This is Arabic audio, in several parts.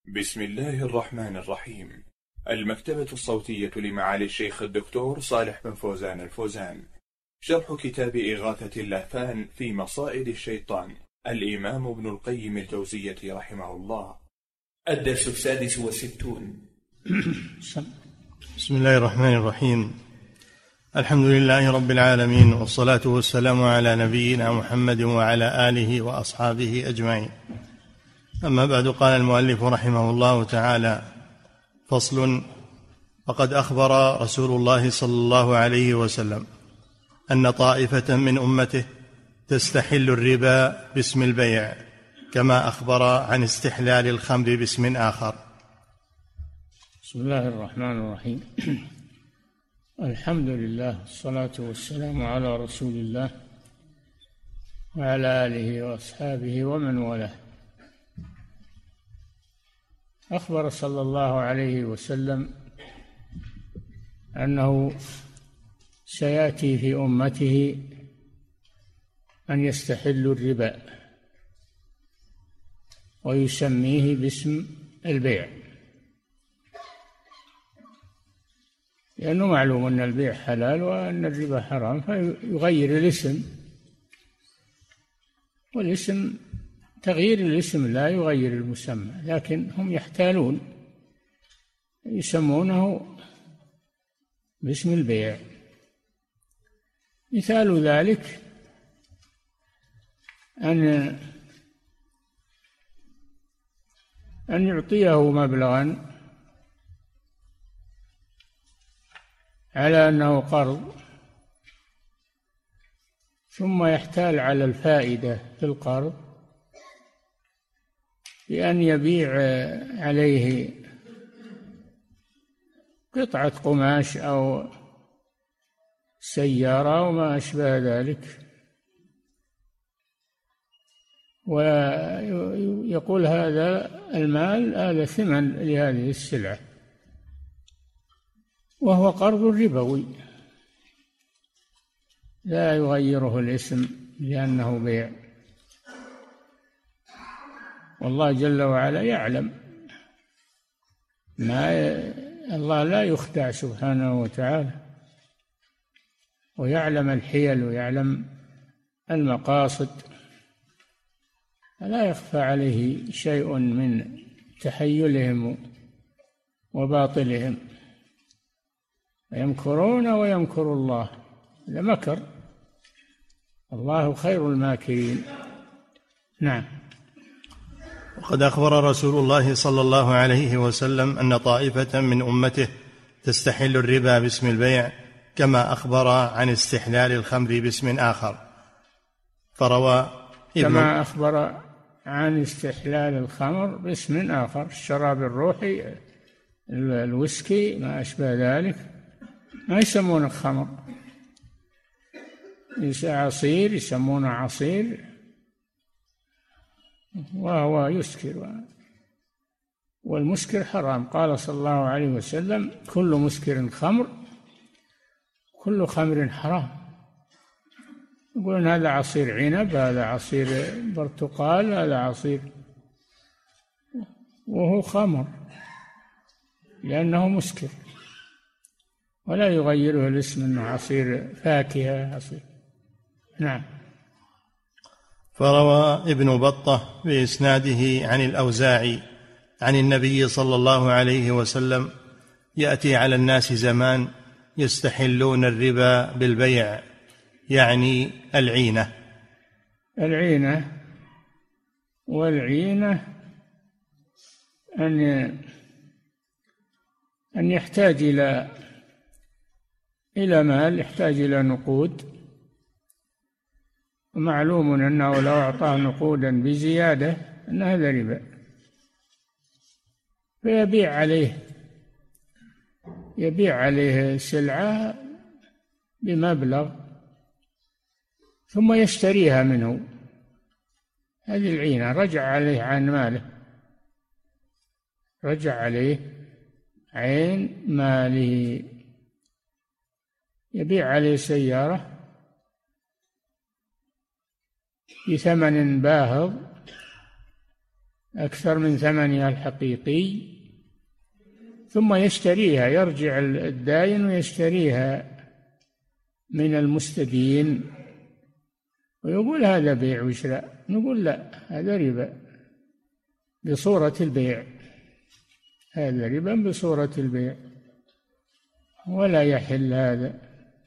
بسم الله الرحمن الرحيم. المكتبة الصوتية لمعالي الشيخ الدكتور صالح بن فوزان الفوزان. شرح كتاب إغاثة اللهفان في مصائد الشيطان، الإمام ابن القيم الجوزية رحمه الله. الدرس 66. بسم الله الرحمن الرحيم. الحمد لله رب العالمين، والصلاة والسلام على نبينا محمد وعلى آله وأصحابه أجمعين. أما بعد، قال المؤلف رحمه الله تعالى: فصل. فقد أخبر رسول الله صلى الله عليه وسلم أن طائفة من أمته تستحل الربا باسم البيع، كما أخبر عن استحلال الخمر باسم آخر. بسم الله الرحمن الرحيم. الحمد لله، الصلاة والسلام على رسول الله وعلى آله وأصحابه ومن والاه. أخبر صلى الله عليه وسلم أنه سيأتي في أمته أن يستحل الربا ويسميه باسم البيع، لأنه معلوم أن البيع حلال وأن الربا حرام، فيغير الاسم، والاسم تغيير الاسم لا يغير المسمى، لكن هم يحتالون يسمونه باسم البيع. مثال ذلك أن يعطيه مبلغا على أنه قرض، ثم يحتال على الفائدة في القرض بأن يبيع عليه قطعة قماش أو سيارة أو ما أشبه ذلك، ويقول هذا المال هذا ثمن لهذه السلعة، وهو قرض ربوي لا يغيره الاسم لأنه بيع. والله جل وعلا يعلم الله لا يخدع سبحانه وتعالى، ويعلم الحيل ويعلم المقاصد، فلا يخفى عليه شيء من تحيلهم وباطلهم. يمكرون ويمكر الله، لمكر الله خير الماكرين. نعم. وقد أخبر رسول الله صلى الله عليه وسلم أن طائفة من أمته تستحل الربا باسم البيع، كما أخبر عن استحلال الخمر باسم آخر. فروى كما أخبر عن استحلال الخمر باسم آخر، الشراب الروحي، الويسكي، ما أشبه ذلك، ما يسمونه خمر، عصير، يسمونه عصير، وهو يسكر، والمسكر حرام. قال صلى الله عليه وسلم: كل مسكر خمر، كل خمر حرام. يقولون هذا عصير عنب، هذا عصير برتقال، هذا عصير، وهو خمر لأنه مسكر، ولا يغيره الاسم أنه عصير فاكهة، عصير. نعم. فروى ابن بطة بإسناده عن الأوزاعي عن النبي صلى الله عليه وسلم: يأتي على الناس زمان يستحلون الربا بالبيع، يعني العينة. والعينة أن يحتاج إلى مال، يحتاج إلى نقود، ومعلوم أنه لو أعطاه نقودا بزيادة أن هذا ربا، يبيع عليه سلعة بمبلغ ثم يشتريها منه، هذه العينة. رجع عليه عن ماله، رجع عليه عين ماله. يبيع عليه سيارة بثمن باهظ أكثر من ثمنها الحقيقي، ثم يشتريها، يرجع الداين ويشتريها من المستدين ويقول هذا بيع وشراء، نقول لا، هذا ربا بصورة البيع، هذا ربا بصورة البيع ولا يحل هذا.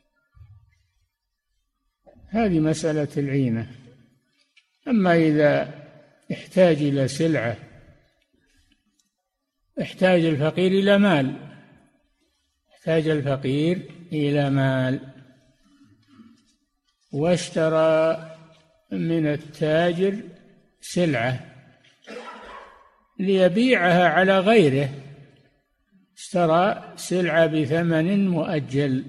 هذه مسألة العينة. أما إذا احتاج إلى سلعة، احتاج الفقير إلى مال، احتاج الفقير إلى مال واشترى من التاجر سلعة ليبيعها على غيره، اشترى سلعة بثمن مؤجل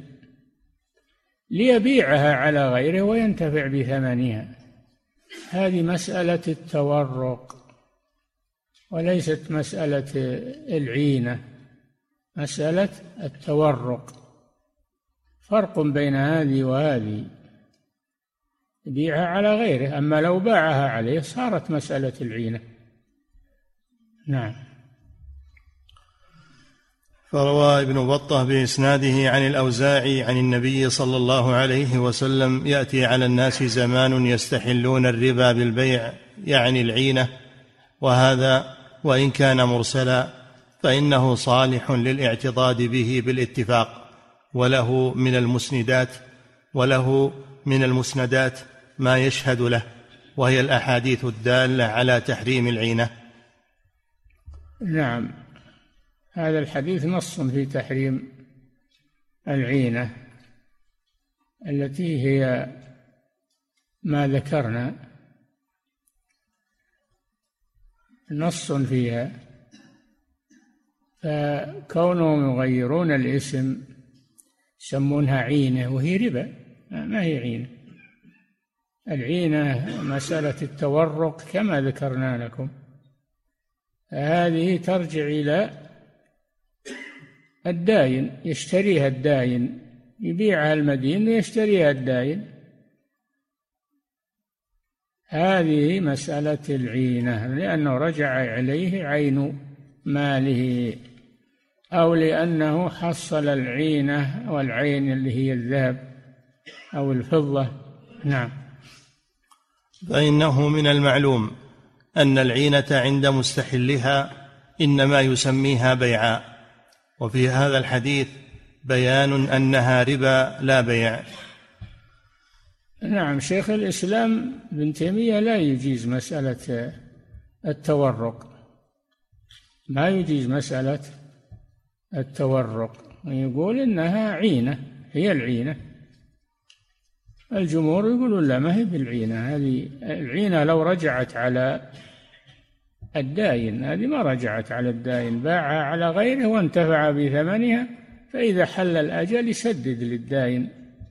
ليبيعها على غيره وينتفع بثمنها، هذه مسألة التورق وليست مسألة العينة، مسألة التورق، فرق بين هذه وهذه، يبيعها على غيره. أما لو باعها عليه صارت مسألة العينة. نعم. فروى ابن بطة بإسناده عن الأوزاعي عن النبي صلى الله عليه وسلم: يأتي على الناس زمان يستحلون الربا بالبيع، يعني العينة، وهذا وإن كان مرسلا فإنه صالح للاعتضاد به بالاتفاق، وله من المسندات ما يشهد له، وهي الأحاديث الدالة على تحريم العينة. نعم، هذا الحديث نص في تحريم العينة التي هي ما ذكرنا، نص فيها، فكونهم يغيرون الاسم يسمونها عينة وهي ربا، ما هي عينة. العينة مسألة التورق كما ذكرنا لكم، هذه ترجع إلى الداين، يشتريها الداين، يبيعها المدين ويشتريها الداين، هذه مسألة العينة، لأنه رجع إليه عين ماله، أو لأنه حصل العينة، والعين اللي هي الذهب أو الفضة. نعم. فإنه من المعلوم أن العينة عند مستحلها إنما يسميها بيعا، وفي هذا الحديث بيان أنها ربا لا بيع. نعم، شيخ الإسلام ابن تيمية لا يجيز مسألة التورق، ما يجيز مسألة التورق، يقول إنها عينة، هي العينة. الجمهور يقولون لا، ما هي بالعينة، هذه العينة لو رجعت على الداين، هذه ما رجعت على الداين، باعها على غيره وانتفع بثمنها، فإذا حل الأجل يسدد للداين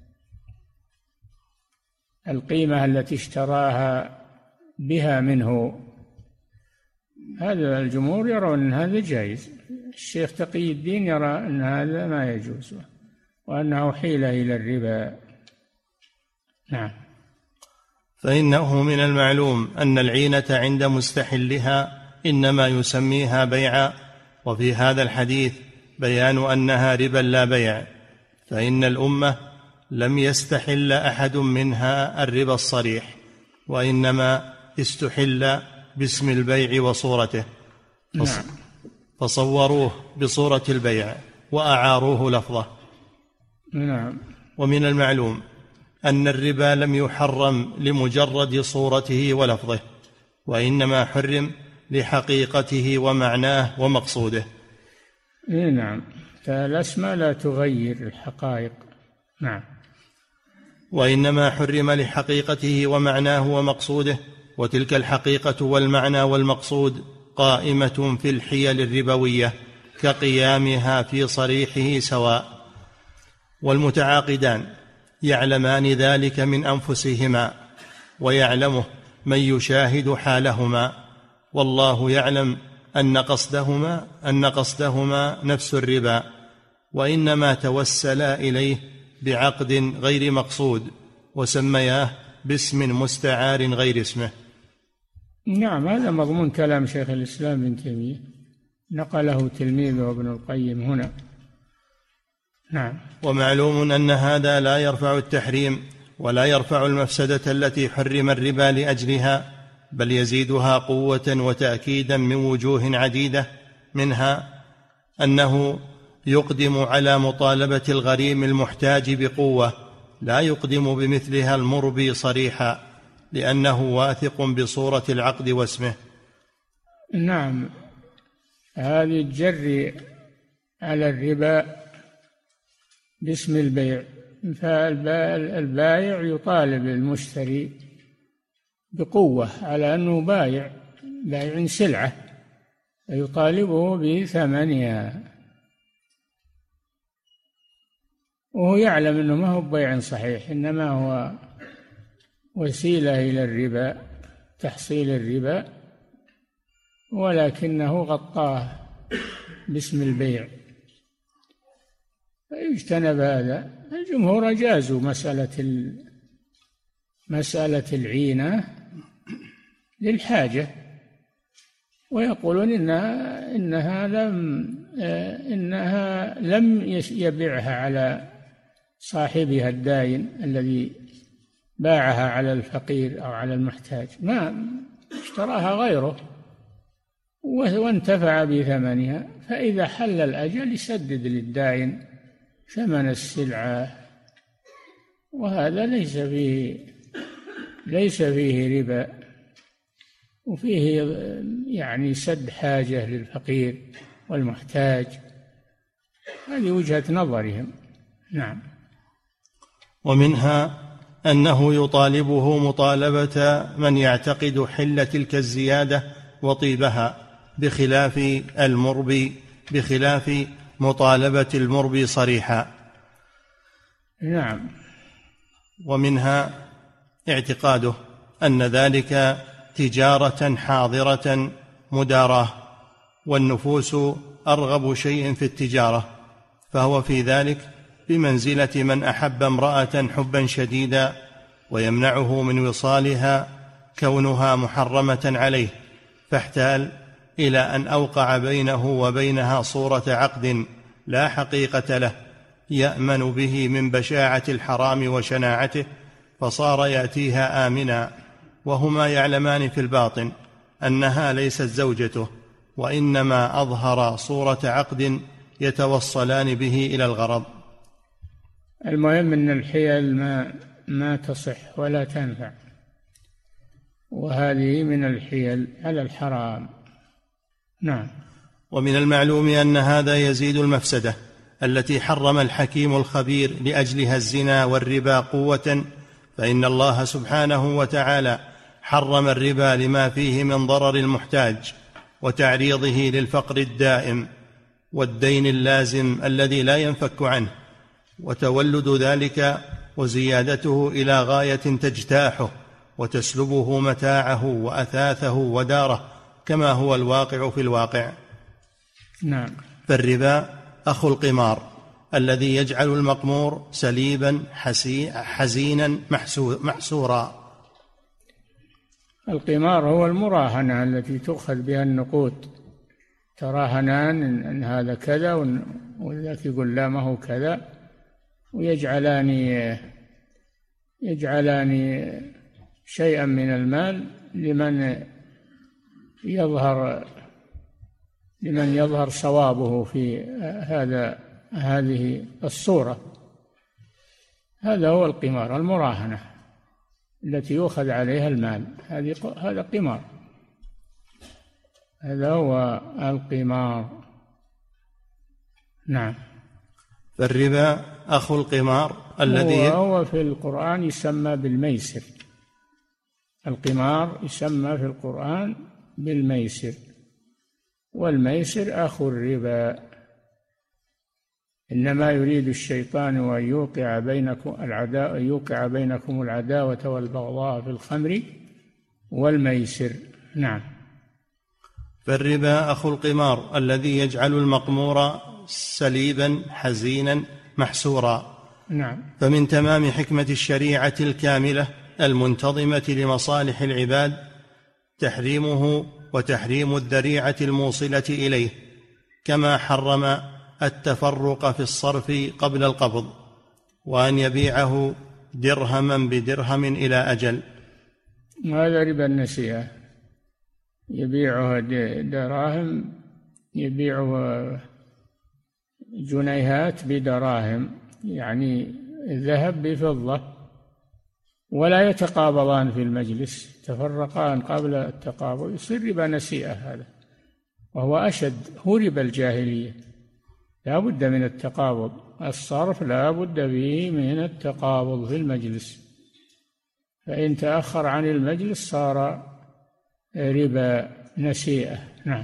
القيمة التي اشتراها بها منه. هذا الجمهور يرون أن هذا جائز، الشيخ تقي الدين يرى أن هذا ما يجوز وأنه حيلة إلى الربا. نعم. فإنه من المعلوم أن العينة عند مستحلها إنما يسميها بيعا، وفي هذا الحديث بيان أنها ربا لا بيع، فإن الأمة لم يستحل أحد منها الربا الصريح، وإنما استحل باسم البيع وصورته، فصوروه بصورة البيع وأعاروه لفظه. نعم. ومن المعلوم أن الربا لم يحرم لمجرد صورته ولفظه، وإنما حرم لحقيقته ومعناه ومقصوده. نعم، فالأسماء لا تغير الحقائق. نعم. وإنما حرم لحقيقته ومعناه ومقصوده، وتلك الحقيقة والمعنى والمقصود قائمة في الحيل الربوية كقيامها في صريحه سواء، والمتعاقدان يعلمان ذلك من أنفسهما، ويعلمه من يشاهد حالهما، والله يعلم أن قصدهما نفس الربا، وإنما توسلا إليه بعقد غير مقصود، وسمياه باسم مستعار غير اسمه. نعم، هذا مضمون كلام شيخ الإسلام ابن تيمية، نقله تلميذه ابن القيم هنا. نعم. ومعلوم أن هذا لا يرفع التحريم ولا يرفع المفسدة التي حرم الربا لأجلها، بل يزيدها قوة وتأكيدا من وجوه عديدة، منها أنه يقدم على مطالبة الغريم المحتاج بقوة، لا يقدم بمثلها المربي صريحا، لأنه واثق بصورة العقد واسمه. نعم، هذه الجر على الربا باسم البيع، فالبائع يطالب المشتري بقوة على أنه بائع سلعة، يطالبه بثمنها، وهو يعلم أنه ما هو بيع صحيح، إنما هو وسيلة إلى الربا، تحصيل الربا، ولكنه غطاه باسم البيع، فيجتنب هذا. الجمهور أجازوا مسألة العينة للحاجة، ويقولون إنها لم يبيعها على صاحبها الداين الذي باعها على الفقير أو على المحتاج، ما اشتراها غيره وانتفع بثمنها، فإذا حل الأجل يسدد للداين ثمن السلعة، وهذا ليس فيه ربا، وفيه يعني سد حاجة للفقير والمحتاج. هذه وجهة نظرهم. نعم. ومنها أنه يطالبه مطالبة من يعتقد حل تلك الزيادة وطيبها، بخلاف مطالبة المربي صريحا. نعم. ومنها اعتقاده أن ذلك تجارة حاضرة مداراة، والنفوس أرغب شيء في التجارة، فهو في ذلك بمنزلة من أحب امرأة حبا شديدا ويمنعه من وصالها كونها محرمة عليه، فاحتال إلى أن أوقع بينه وبينها صورة عقد لا حقيقة له، يأمن به من بشاعة الحرام وشناعته، فصار يأتيها آمنا، وهما يعلمان في الباطن أنها ليست زوجته، وإنما أظهر صورة عقد يتوصلان به إلى الغرض. المهم أن الحيل ما تصح ولا تنفع، وهذه من الحيل على الحرام. نعم. ومن المعلوم أن هذا يزيد المفسدة التي حرم الحكيم الخبير لأجلها الزنا والربا قوة، فإن الله سبحانه وتعالى حرم الربا لما فيه من ضرر المحتاج وتعريضه للفقر الدائم والدين اللازم الذي لا ينفك عنه، وتولد ذلك وزيادته إلى غاية تجتاحه وتسلبه متاعه وأثاثه وداره، كما هو الواقع في الواقع. نعم. فالربا أخو القمار الذي يجعل المقمور سليبا حزينا محسورا. القمار هو المراهنة التي تؤخذ بها النقود، تراهنان إن هذا كذا وذاك يقول لا ما هو كذا، ويجعلان شيئا من المال لمن يظهر صوابه في هذه الصورة. هذا هو القمار، المراهنة التي يؤخذ عليها المال، هذا قمار، هذا هو القمار. نعم. فالربا أخو القمار الذي هو في القرآن يسمى بالميسر، القمار يسمى في القرآن بالميسر، والميسر أخو الربا. إنما يريد الشيطان أن يوقع بينكم العداوة والبغضاء في الخمر والميسر. نعم. فالربا أخو القمار الذي يجعل المقمور سليبا حزينا محسورا. نعم. فمن تمام حكمة الشريعة الكاملة المنتظمة لمصالح العباد تحريمه وتحريم الذريعة الموصلة إليه، كما حرم التفرق في الصرف قبل القبض، وأن يبيعه درهما بدرهم إلى أجل. هذا ربا النسيئة، يبيعها دراهم، يبيعها جنيهات بدراهم، يعني الذهب بفضة، ولا يتقابضان في المجلس، تفرقان قبل التقابض، يصير ربا نسيئة هذا، وهو أشد، هو ربا الجاهلية. لا بد من التقابض، الصرف لا بد به من التقابض في المجلس، فإن تأخر عن المجلس صار ربا نسيئة. نعم.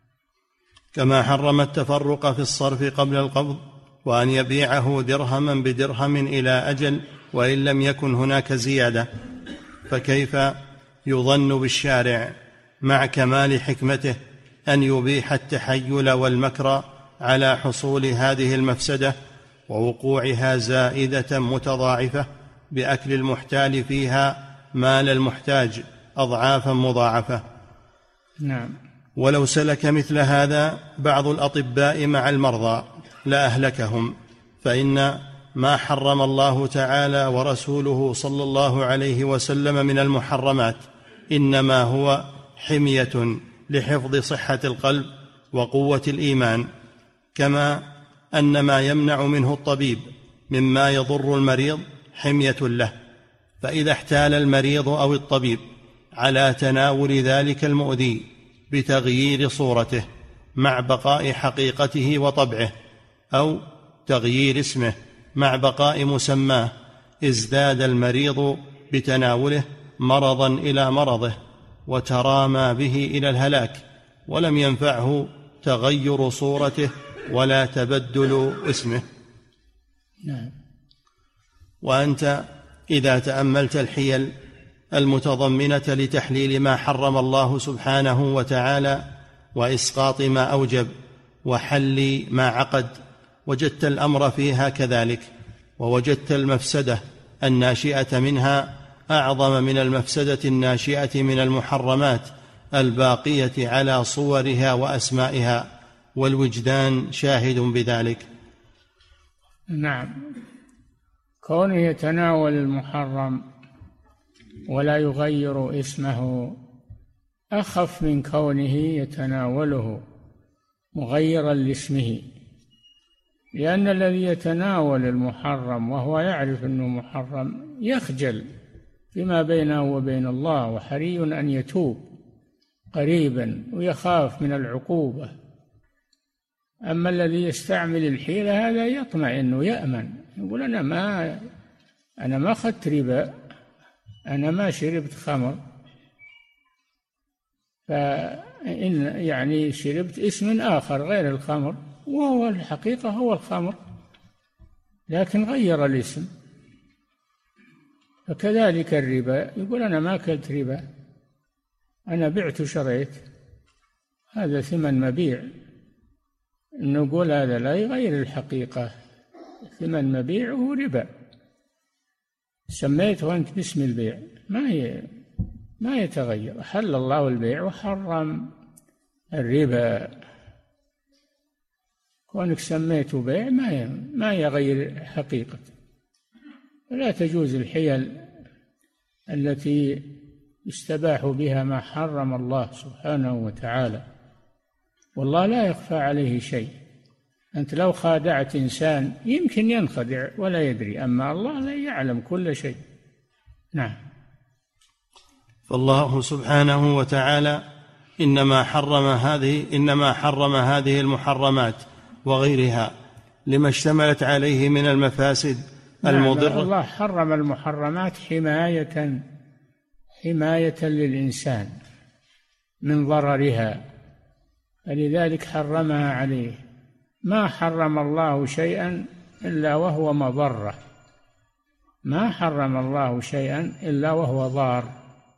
كما حرم التفرق في الصرف قبل القبض، وأن يبيعه درهما بدرهم إلى أجل وإن لم يكن هناك زيادة. فكيف يظن بالشارع مع كمال حكمته أن يبيح التحيل والمكر على حصول هذه المفسدة ووقوعها زائدة متضاعفة بأكل المحتال فيها مال المحتاج أضعافا مضاعفة؟ نعم. ولو سلك مثل هذا بعض الأطباء مع المرضى لأهلكهم، فإن ما حرم الله تعالى ورسوله صلى الله عليه وسلم من المحرمات إنما هو حمية لحفظ صحة القلب وقوة الإيمان، كما أن ما يمنع منه الطبيب مما يضر المريض حمية له. فإذا احتال المريض أو الطبيب على تناول ذلك المؤذي بتغيير صورته مع بقاء حقيقته وطبعه، أو تغيير اسمه مع بقاء مسماه، ازداد المريض بتناوله مرضا إلى مرضه وترامى به إلى الهلاك، ولم ينفعه تغير صورته ولا تبدل اسمه. نعم. وأنت إذا تأملت الحيل المتضمنة لتحليل ما حرم الله سبحانه وتعالى وإسقاط ما أوجب وحل ما عقد، وجدت الأمر فيها كذلك، ووجدت المفسدة الناشئة منها أعظم من المفسدة الناشئة من المحرمات الباقية على صورها وأسمائها، والوجدان شاهد بذلك. نعم. كونه يتناول المحرم ولا يغير اسمه أخف من كونه يتناوله مغيرا لاسمه، لأن الذي يتناول المحرم وهو يعرف أنه محرم يخجل فيما بينه وبين الله، وحري أن يتوب قريبا ويخاف من العقوبة. أما الذي يستعمل الحيلة هذا يطمئن ويأمن، يقول أنا ما أخذت ربا، أنا ما شربت خمر، فإن يعني شربت اسم آخر غير الخمر، وهو الحقيقة هو الخمر لكن غير الاسم. فكذلك الربا، يقول أنا ما أكلت ربا، أنا بعت وشريت، هذا ثمن مبيع. نقول هذا لا يغير الحقيقة، ثمن مبيعه ربا، سميته أنت باسم البيع، ما يتغير. أحل الله البيع وحرم الربا، كونك سميته بيع ما يغير حقيقة. فلا تجوز الحيل التي يستباح بها ما حرم الله سبحانه وتعالى، والله لا يخفى عليه شيء. أنت لو خادعت إنسان يمكن ينخدع ولا يدري، أما الله لا يعلم كل شيء. نعم. فالله سبحانه وتعالى إنما حرم هذه المحرمات وغيرها لما اشتملت عليه من المفاسد المضرة. الله حرم المحرمات حماية للإنسان من ضررها، فلذلك حرمها عليه. ما حرم الله شيئا إلا وهو مضرة، ما حرم الله شيئا إلا وهو ضار،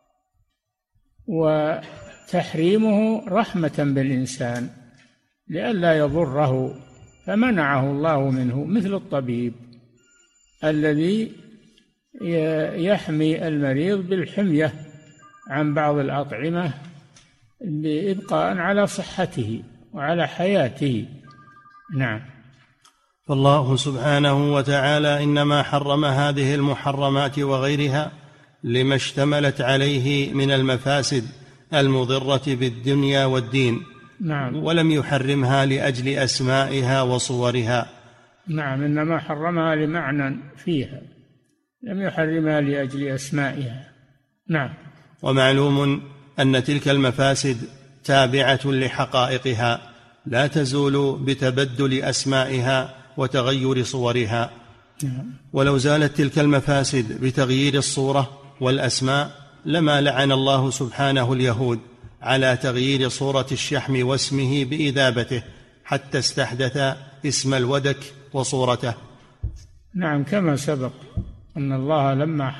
وتحريمه رحمة بالإنسان لئلا يضره، فمنعه الله منه، مثل الطبيب الذي يحمي المريض بالحمية عن بعض الأطعمة بإبقاء على صحته وعلى حياته. نعم. فالله سبحانه وتعالى إنما حرم هذه المحرمات وغيرها لما اشتملت عليه من المفاسد المضرة بالدنيا والدين. نعم. ولم يحرمها لأجل أسمائها وصورها. نعم، إنما حرمها لمعنى فيها، لم يحرمها لأجل أسمائها. نعم. ومعلوم أن تلك المفاسد تابعة لحقائقها لا تزول بتبدل أسمائها وتغير صورها. ولو زالت تلك المفاسد بتغيير الصورة والأسماء لما لعن الله سبحانه اليهود على تغيير صورة الشحم واسمه بإذابته حتى استحدث اسم الودك وصورته. نعم، كما سبق أن الله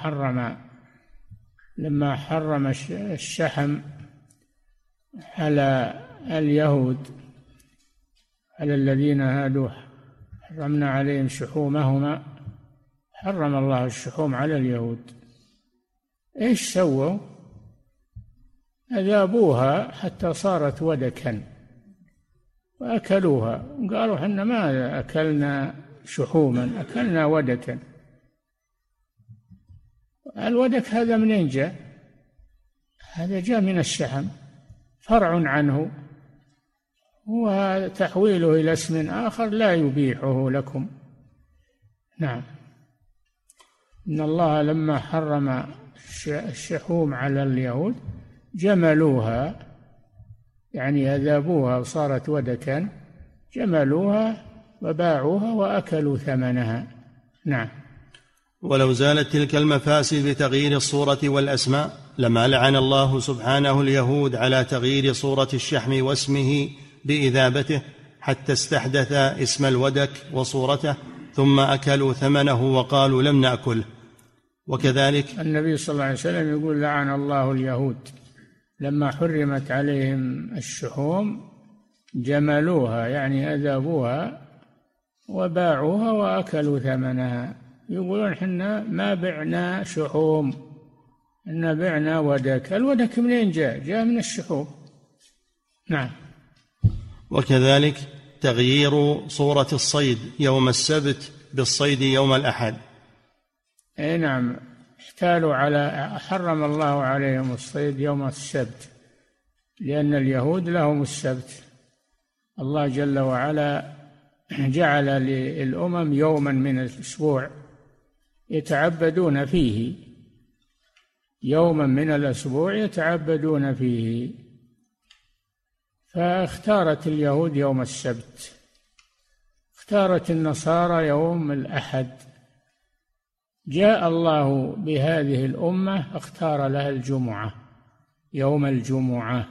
لما حرم الشحم على اليهود، على الذين هادوا حرمنا عليهم شحومهما، حرم الله الشحوم على اليهود. ايش سووا؟ أذابوها حتى صارت ودكا وأكلوها، قالوا حنا ما أكلنا شحوما، أكلنا ودكا. الودك هذا منين جاء؟ هذا جاء من الشحم، فرع عنه، وتحويله إلى اسم آخر لا يبيحه لكم. نعم. إن الله لما حرم الشحوم على اليهود جملوها، يعني أذابوها وصارت ودكا، جملوها وباعوها وأكلوا ثمنها. نعم. ولو زالت تلك المفاسد بتغيير الصورة والأسماء لما لعن الله سبحانه اليهود على تغيير صورة الشحم واسمه بإذابته حتى استحدث اسم الودك وصورته ثم أكلوا ثمنه وقالوا لم نأكله. وكذلك النبي صلى الله عليه وسلم يقول لعن الله اليهود لما حرمت عليهم الشحوم جملوها، يعني أذابوها وباعوها وأكلوا ثمنها. يقولون حنا ما بعنا شحوم، إن بعنا ودك. الودك منين جاء؟ جاء من الشحوم. نعم. وكذلك تغيير صورة الصيد يوم السبت بالصيد يوم الأحد. اي نعم، احتالوا على، حرم الله عليهم الصيد يوم السبت لأن اليهود لهم السبت. الله جل وعلا جعل للأمم يوما من الأسبوع يتعبدون فيه، يوما من الأسبوع يتعبدون فيه، فاختارت اليهود يوم السبت، اختارت النصارى يوم الأحد. جاء الله بهذه الأمة اختار لها الجمعة، يوم الجمعة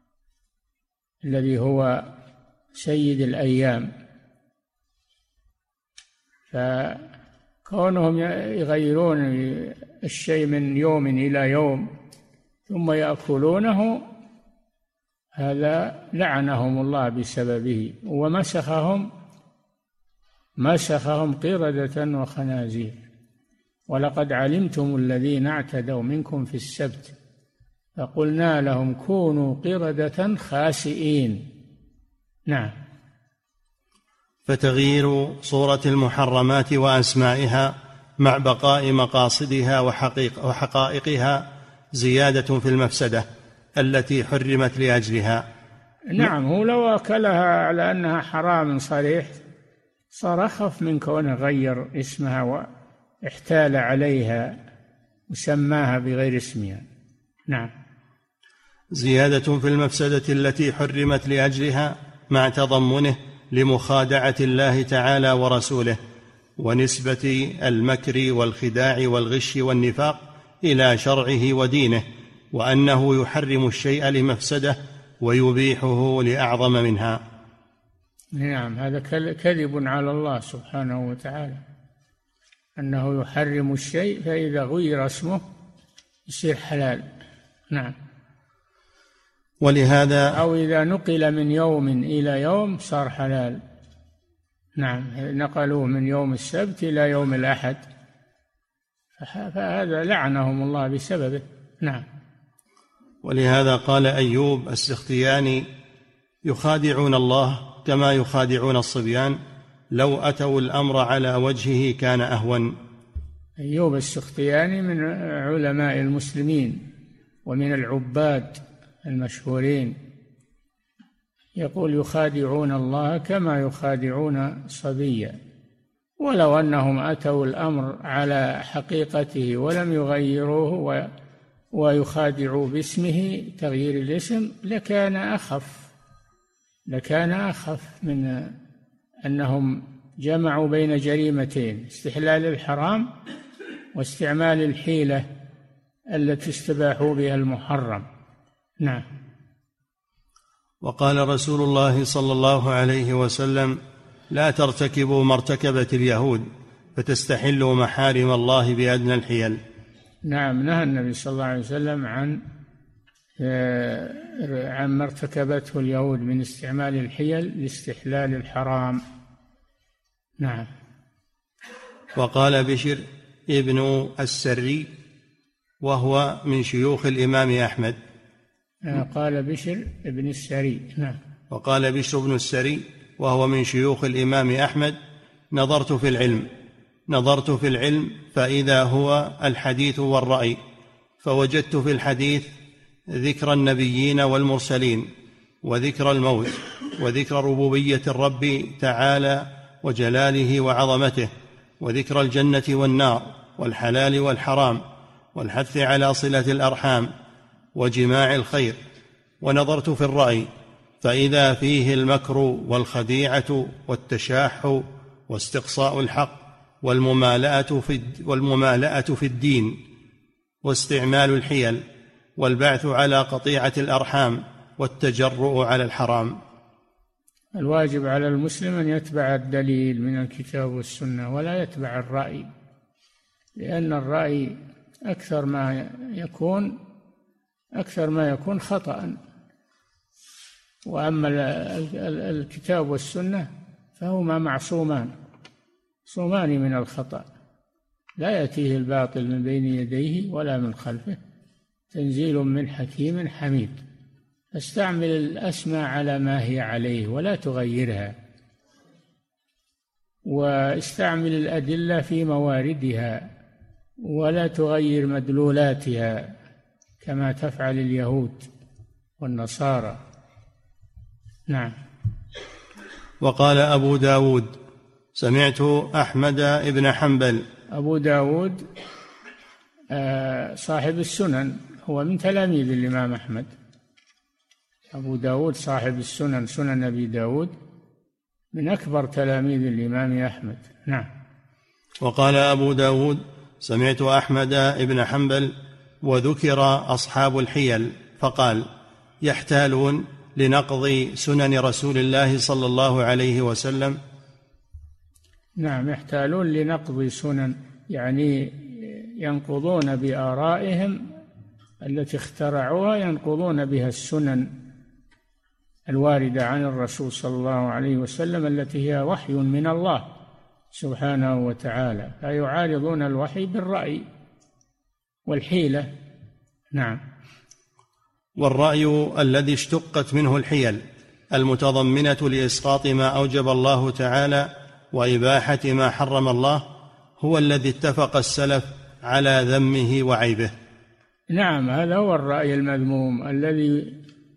الذي هو سيد الأيام. فكونهم يغيرون الشيء من يوم إلى يوم ثم يأكلونه، هذا لعنهم الله بسببه، ومسخهم قردة وخنازير. ولقد علمتم الذين اعتدوا منكم في السبت فقلنا لهم كونوا قردة خاسئين. نعم. فتغيير صورة المحرمات وأسمائها مع بقاء مقاصدها وحقائقها زيادة في المفسدة التي حرمت لأجلها. نعم، هو لو أكلها على أنها حرام صريح صار أخف من كونه غير اسمها واحتال عليها وسماها بغير اسمها. نعم. زيادة في المفسدة التي حرمت لأجلها مع تضمنه لمخادعة الله تعالى ورسوله ونسبة المكر والخداع والغش والنفاق إلى شرعه ودينه، وأنه يحرم الشيء لمفسده ويبيحه لأعظم منها. نعم، هذا كذب على الله سبحانه وتعالى، أنه يحرم الشيء فإذا غير اسمه يصير حلال. نعم. ولهذا أو إذا نقل من يوم إلى يوم صار حلال. نعم، نقلوه من يوم السبت إلى يوم الأحد، فهذا لعنهم الله بسببه. نعم. ولهذا قال أيوب السختياني: يخادعون الله كما يخادعون الصبيان، لو أتوا الأمر على وجهه كان أهون. أيوب السختياني من علماء المسلمين ومن العباد المشهورين، يقول: يخادعون الله كما يخادعون صبيا، ولو أنهم أتوا الأمر على حقيقته ولم يغيروه ويخادعوا باسمه تغيير الاسم لكان أخف من أنهم جمعوا بين جريمتين: استحلال الحرام واستعمال الحيلة التي استباحوا بها المحرم. نعم. وقال رسول الله صلى الله عليه وسلم: لا ترتكبوا ما ارتكبت اليهود فتستحلوا محارم الله بأدنى الحيل. نعم، نهى النبي صلى الله عليه وسلم عن ما ارتكبته اليهود من استعمال الحيل لاستحلال الحرام. نعم. وقال بشر ابن السري وهو من شيوخ الإمام أحمد. قال بشر ابن السري. نعم. وقال بشر ابن السري وهو من شيوخ الإمام أحمد: نظرت في العلم فإذا هو الحديث والرأي، فوجدت في الحديث ذكر النبيين والمرسلين، وذكر الموت، وذكر ربوبية الرب تعالى وجلاله وعظمته، وذكر الجنة والنار والحلال والحرام، والحث على صلة الأرحام وجماع الخير. ونظرت في الرأي فإذا فيه المكر والخديعة والتشاح واستقصاء الحق والممالأة في الدين واستعمال الحيل والبعث على قطيعة الأرحام والتجرؤ على الحرام. الواجب على المسلم أن يتبع الدليل من الكتاب والسنة ولا يتبع الرأي، لأن الرأي أكثر ما يكون خطأ، وأما الكتاب والسنة فهما معصومان من الخطأ، لا يأتيه الباطل من بين يديه ولا من خلفه، تنزيل من حكيم حميد. فاستعمل الأسماء على ما هي عليه ولا تغيرها، واستعمل الأدلة في مواردها ولا تغير مدلولاتها كما تفعل اليهود والنصارى. نعم. وقال أبو داود: سمعت أحمد بن حنبل. أبو داود صاحب السنن، هو من تلاميذ الإمام أحمد. أبو داود صاحب السنن، سنن أبي داود، من أكبر تلاميذ الإمام أحمد. نعم. وقال أبو داود: سمعت أحمد بن حنبل وذكر أصحاب الحيل فقال: يحتالون لنقض سنن رسول الله صلى الله عليه وسلم. نعم، يحتالون لنقض سنن، يعني ينقضون بآرائهم التي اخترعوها، ينقضون بها السنن الواردة عن الرسول صلى الله عليه وسلم التي هي وحي من الله سبحانه وتعالى، فيعارضون الوحي بالرأي والحيلة. نعم. والرأي الذي اشتقت منه الحيل المتضمنة لإسقاط ما أوجب الله تعالى وإباحة ما حرم الله هو الذي اتفق السلف على ذمه وعيبه. نعم، هذا هو الرأي المذموم الذي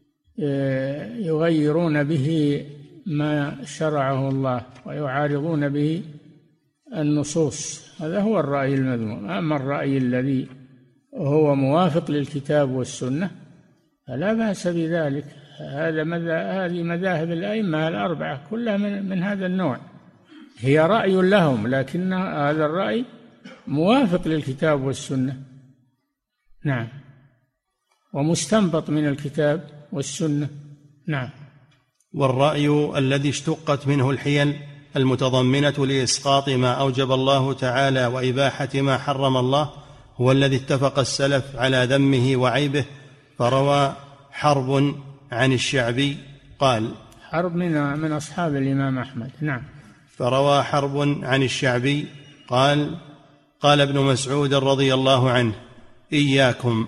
يغيرون به ما شرعه الله ويعارضون به النصوص، هذا هو الرأي المذموم. أما الرأي الذي هو موافق للكتاب والسنة فلا بأس بذلك. هذه مذاهب الأئمة الأربعة كلها من هذا النوع، هي رأي لهم، لكن هذا الرأي موافق للكتاب والسنة. نعم، ومستنبط من الكتاب والسنة. نعم. والرأي الذي اشتقت منه الحيل المتضمنة لإسقاط ما أوجب الله تعالى وإباحة ما حرم الله هو الذي اتفق السلف على ذمه وعيبه. فروى حرب عن الشعبي قال: حرب من أصحاب الإمام أحمد. نعم. فروى حرب عن الشعبي قال: قال ابن مسعود رضي الله عنه: إياكم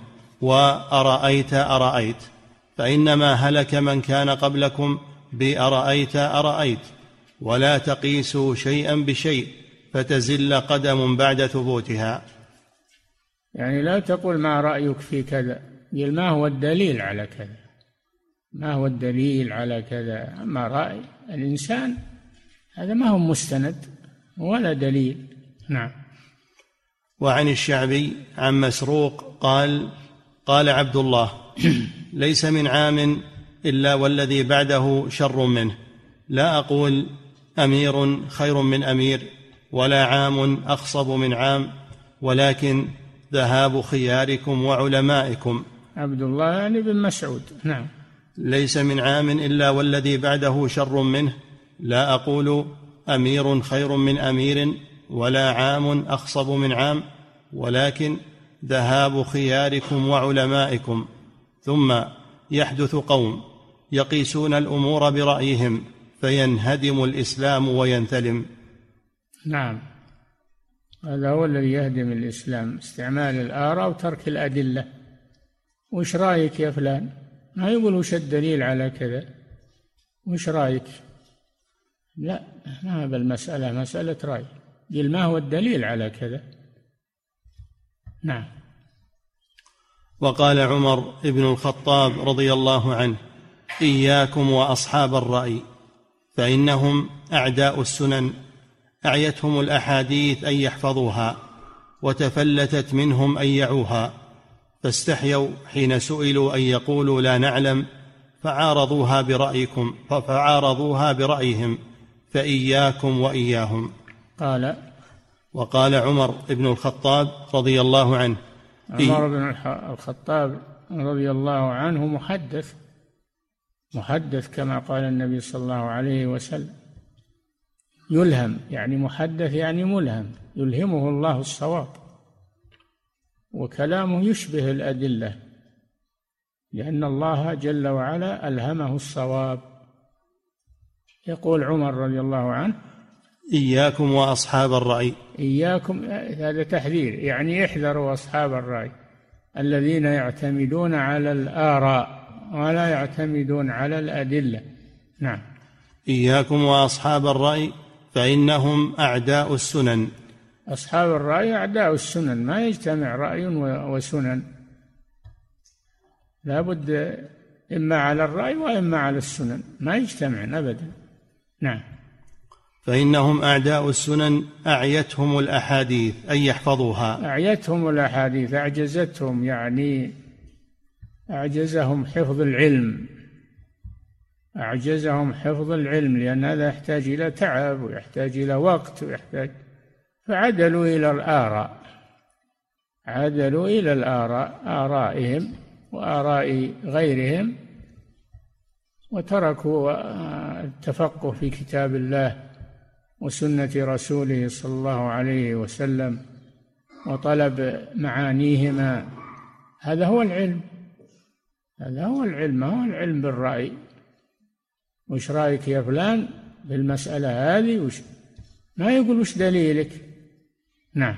وأرأيت أرأيت، فإنما هلك من كان قبلكم بأرأيت أرأيت، ولا تقيسوا شيئا بشيء فتزل قدم بعد ثبوتها. يعني لا تقول ما رأيك في كذا، قل ما هو الدليل على كذا، ما هو الدليل على كذا. أما رأي الإنسان هذا ما هو مستند ولا دليل. نعم. وعن الشعبي عن مسروق قال: قال عبد الله: ليس من عام إلا والذي بعده شر منه، لا أقول أمير خير من أمير ولا عام أخصب من عام، ولكن ذهاب خياركم وعلمائكم. عبد الله يعني بن مسعود. نعم. ليس من عام إلا والذي بعده شر منه، لا أقول أمير خير من أمير ولا عام أخصب من عام، ولكن ذهاب خياركم وعلمائكم. ثم يحدث قوم يقيسون الأمور برأيهم فينهدم الإسلام وينثلم. نعم، هذا هو الذي يهدم الإسلام، استعمال الآراء وترك الأدلة. وش رأيك يا فلان؟ ما يقول وش الدليل على كذا، وش رأيك؟ لا، ما بالمسألة مسألة رأي، قل ما هو الدليل على كذا. نعم. وقال عمر بن الخطاب رضي الله عنه: إياكم وأصحاب الرأي فإنهم أعداء السنن، أعيتهم الأحاديث أن يحفظوها وتفلتت منهم أن يعوها، فاستحيوا حين سئلوا أن يقولوا لا نعلم فعارضوها برأيهم، فإياكم وإياهم. وقال عمر بن الخطاب رضي الله عنه: عمر بن الخطاب رضي الله عنه محدث كما قال النبي صلى الله عليه وسلم، يلهم، يعني محدث يعني ملهم، يلهمه الله الصواب، وكلامه يشبه الأدلة، لأن الله جل وعلا ألهمه الصواب. يقول عمر رضي الله عنه: إياكم وأصحاب الرأي. إياكم، هذا تحذير، يعني احذروا أصحاب الرأي الذين يعتمدون على الآراء ولا يعتمدون على الأدلة. نعم. إياكم وأصحاب الرأي فإنهم أعداء السنن. أصحاب الرأي أعداء السنن، ما يجتمع رأي وسنن، لا بد إما على الرأي وإما على السنن، ما يجتمع أبدا. نعم. فإنهم أعداء السنن أعيتهم الأحاديث أن يحفظوها. أعيتهم الأحاديث، أعجزتهم، يعني أعجزهم حفظ العلم، أعجزهم حفظ العلم، لأن هذا يحتاج إلى تعب ويحتاج إلى وقت فعدلوا إلى الآراء، عدلوا إلى آرائهم وآراء غيرهم، وتركوا التفقه في كتاب الله وسنة رسوله صلى الله عليه وسلم وطلب معانيهما. هذا هو العلم، هذا هو العلم، ما هو العلم بالرأي. وش رأيك يا فلان بالمسألة هذه؟ ما يقول وش دليلك. نعم.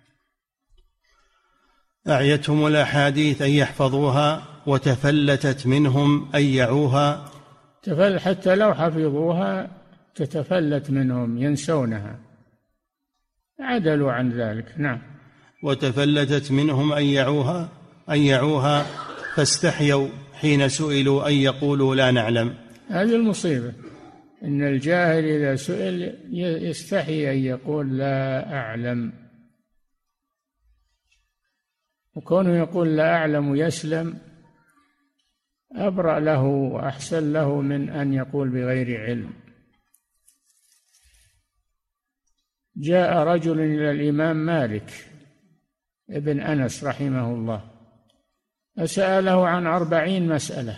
أعيتهم الأحاديث أن يحفظوها وتفلتت منهم أن يعوها. حتى لو حفظوها تتفلت منهم، ينسونها، عدلوا عن ذلك. نعم. وتفلتت منهم أن يعوها فاستحيوا حين سئلوا أن يقولوا لا نعلم. هذه المصيبة، إن الجاهل إذا سئل يستحي أن يقول لا أعلم، وكونه يقول لا أعلم يسلم أبرأ له وأحسن له من أن يقول بغير علم. جاء رجل إلى الإمام مالك ابن أنس رحمه الله فسأله عن 40 مسألة،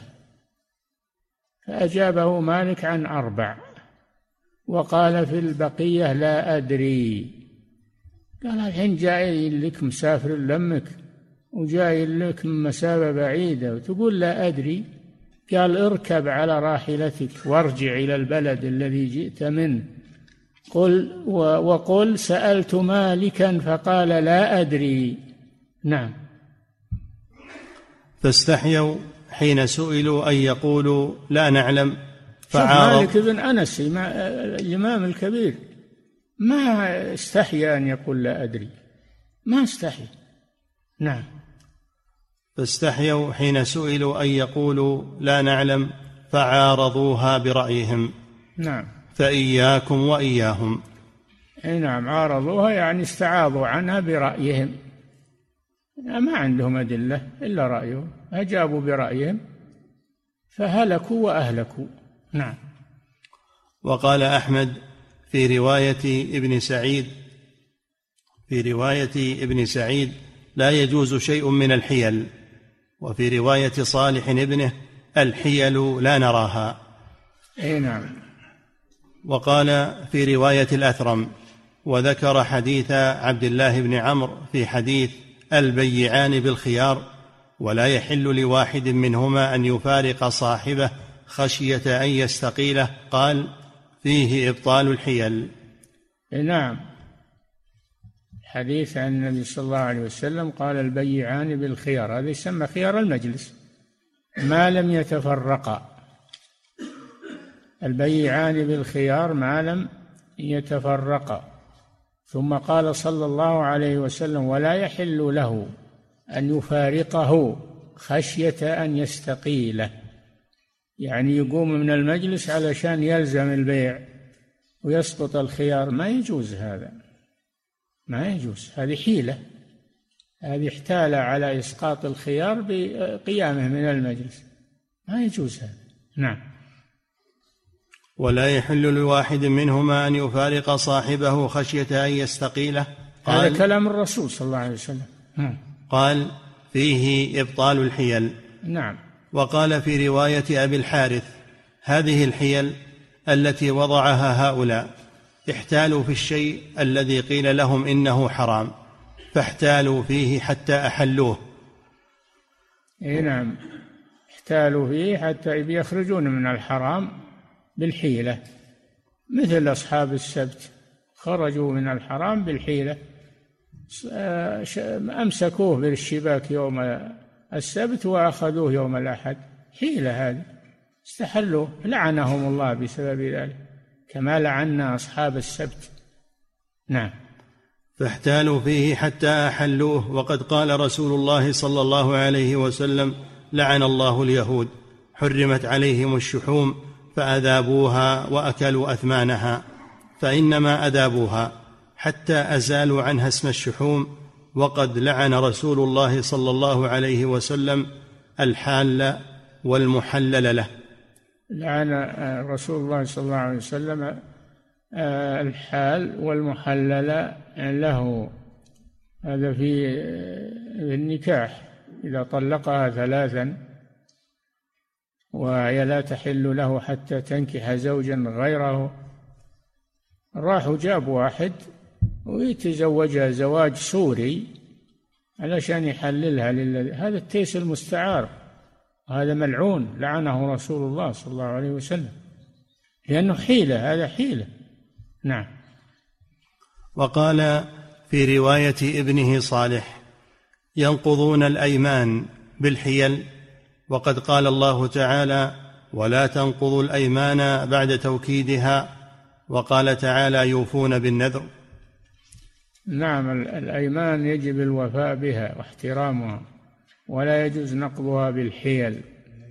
فأجابه مالك عن 4، وقال في البقية لا أدري. قال الحين جاي لك مسافر لمك وجاي لك من مسافة بعيدة وتقول لا أدري؟ قال اركب على راحلتك وارجع إلى البلد الذي جئت منه، وقل سألت مالكا فقال لا أدري. نعم. فاستحيوا حين سئلوا أن يقولوا لا نعلم مالك بن أنس الإمام الكبير ما استحيا أن يقول لا أدري، ما استحي. نعم. فاستحيوا حين سئلوا أن يقولوا لا نعلم فعارضوها برأيهم. نعم. فإياكم وإياهم. نعم، عارضوها يعني استعاضوا عنها برأيهم، ما عندهم أدلة إلا رأيهم، أجابوا برأيهم فهلكوا وأهلكوا. نعم. وقال أحمد في رواية ابن سعيد لا يجوز شيء من الحيل، وفي رواية صالح ابنه الحيل لا نراها. نعم. وقال في رواية الأثرم وذكر حديث عبد الله بن عمرو في حديث البيعان بالخيار ولا يحل لواحد منهما أن يفارق صاحبه خشية أن يستقيله، قال فيه إبطال الحيل. نعم. حديث عن النبي صلى الله عليه وسلم قال البيعان بالخيار، هذا يسمى خيار المجلس ما لم يتفرقا. البيعان بالخيار ما لم يتفرقا. ثم قال صلى الله عليه وسلم ولا يحل له أن يفارقه خشية أن يستقيله، يعني يقوم من المجلس علشان يلزم البيع ويسقط الخيار، ما يجوز هذا، ما يجوز، هذه حيلة، هذه احتال على إسقاط الخيار بقيامه من المجلس، ما يجوز هذا. نعم. ولا يحل لواحد منهما أن يفارق صاحبه خشية أن يستقيله، هذا كلام الرسول صلى الله عليه وسلم. قال فيه إبطال الحيل. نعم. وقال في رواية أبي الحارث هذه الحيل التي وضعها هؤلاء احتالوا في الشيء الذي قيل لهم إنه حرام فاحتالوا فيه حتى أحلوه. نعم، احتالوا فيه حتى يخرجون من الحرام بالحيلة، مثل أصحاب السبت خرجوا من الحرام بالحيلة، أمسكوه بالشباك يوم السبت وأخذوه يوم الأحد، حيلة هذه، استحلوه، لعنهم الله بسبب ذلك كما لعنا أصحاب السبت. نعم. فاحتالوا فيه حتى أحلوه. وقد قال رسول الله صلى الله عليه وسلم لعن الله اليهود حرمت عليهم الشحوم فأذابوها وأكلوا أثمانها، فإنما أذابوها حتى أزالوا عنها اسم الشحوم، وقد لعن رسول الله صلى الله عليه وسلم الحال والمحلل له. لعن رسول الله صلى الله عليه وسلم الحال والمحلل له، هذا في النكاح، إذا طلقها ثلاثا وهي لا تحل له حتى تنكح زوجا غيره، راحوا جابوا واحد ويتزوجها زواج سوري علشان يحللها للذي، هذا التيس المستعار، هذا ملعون لعنه رسول الله صلى الله عليه وسلم، لأنه حيلة، هذا حيلة. نعم. وقال في رواية ابنه صالح ينقضون الأيمان بالحيل، وقد قال الله تعالى ولا تنقضوا الأيمان بعد توكيدها، وقال تعالى يوفون بالنذر. نعم، الأيمان يجب الوفاء بها واحترامها، ولا يجوز نقضها بالحيل،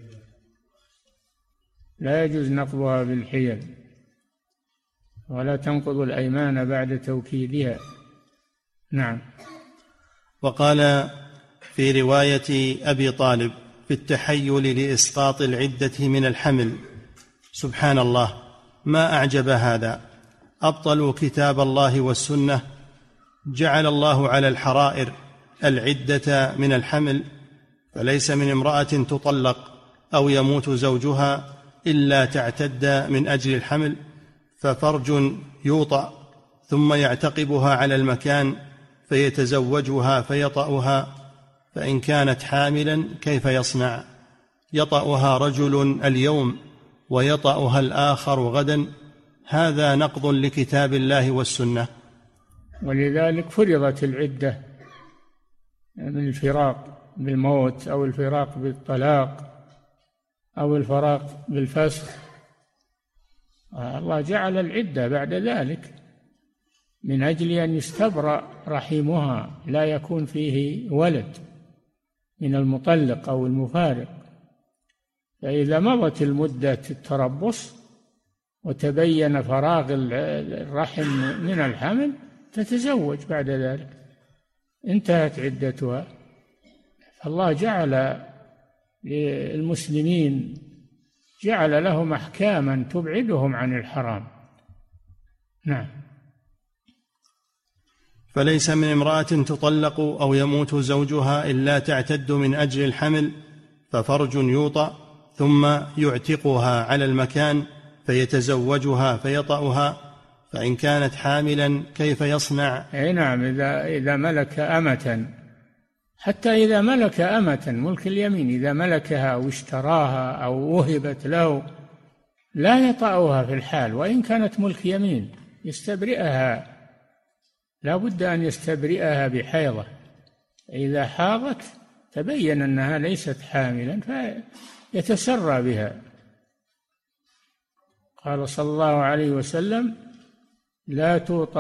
لا يجوز نقضها بالحيل، ولا تنقضوا الأيمان بعد توكيدها. نعم. وقال في رواية أبي طالب في التحيل لإسقاط العدة من الحمل سبحان الله ما أعجب هذا، أبطلوا كتاب الله والسنة، جعل الله على الحرائر العدة من الحمل، فليس من امرأة تطلق أو يموت زوجها إلا تعتد من أجل الحمل، ففرج يوطأ ثم يعتقبها على المكان فيتزوجها فيطأها، فإن كانت حاملا كيف يصنع؟ يطأها رجل اليوم ويطأها الآخر غدا، هذا نقض لكتاب الله والسنة. ولذلك فرضت العدة من الفراق بالموت أو الفراق بالطلاق أو الفراق بالفسخ. الله جعل العدة بعد ذلك من أجل أن يستبرأ رحمها، لا يكون فيه ولد من المطلق أو المفارق. فإذا مضت المدة التربص وتبين فراغ الرحم من الحمل تتزوج بعد ذلك، انتهت عدتها. فالله جعل للمسلمين، جعل لهم أحكاما تبعدهم عن الحرام. نعم. فليس من امرأة تطلق أو يموت زوجها إلا تعتد من أجل الحمل، ففرج يوطأ ثم يعتقها على المكان فيتزوجها فيطأها، فإن كانت حاملا كيف يصنع؟ نعم، إذا ملك أمة، حتى إذا ملك أمة ملك اليمين، إذا ملكها أو اشتراها أو وهبت له لا يطأها في الحال، وإن كانت ملك يمين يستبرئها، لا بد أن يستبرئها بحيضة. إذا حاضت تبين أنها ليست حاملا فيتسرى بها. قال صلى الله عليه وسلم: لا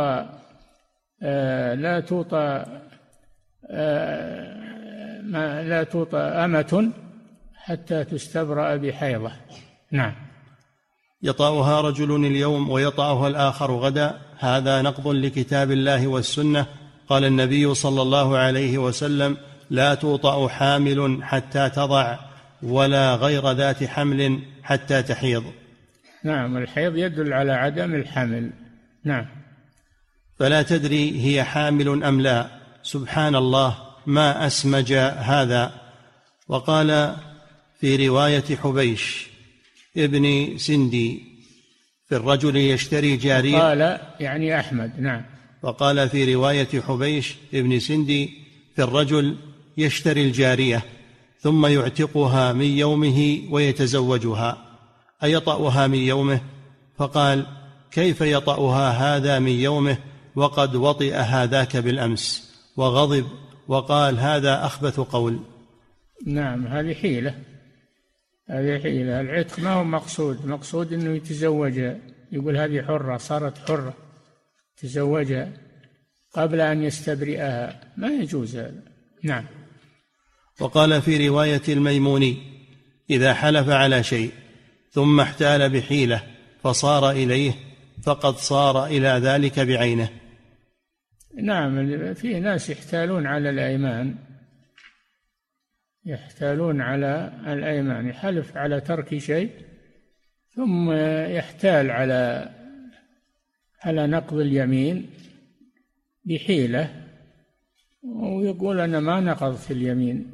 توطأ أمة حتى تستبرأ بحيضة. نعم. يطأها رجل اليوم ويطأها الآخر غدا، هذا نقض لكتاب الله والسنة. قال النبي صلى الله عليه وسلم: لا توطأ حامل حتى تضع، ولا غير ذات حمل حتى تحيض. نعم، الحيض يدل على عدم الحمل. نعم. فلا تدري هي حامل أم لا. سبحان الله، ما أسمج هذا. وقال في رواية حبيش ابن سندي في الرجل يشتري جارية، قال يعني أحمد. نعم. وقال في رواية حبيش ابن سندي في الرجل يشتري الجارية ثم يعتقها من يومه ويتزوجها، أيطأها من يومه؟ فقال: كيف يطأها هذا من يومه وقد وطئ هذاك بالأمس؟ وغضب وقال: هذا أخبث قول. نعم، هذه حيلة، هذه حيلة. العتق ما هو مقصود أنه يتزوجها، يقول هذه حرة، صارت حرة، تزوجها قبل أن يستبرئها، ما يجوز هذا. نعم. وقال في رواية الميموني: إذا حلف على شيء ثم احتال بحيلة فصار إليه فقد صار إلى ذلك بعينه. نعم، في ناس يحتالون على الأيمان، يحتالون على الأيمان، يحلف على ترك شيء ثم يحتال على نقض اليمين بحيلة، ويقول أنا ما نقضت اليمين،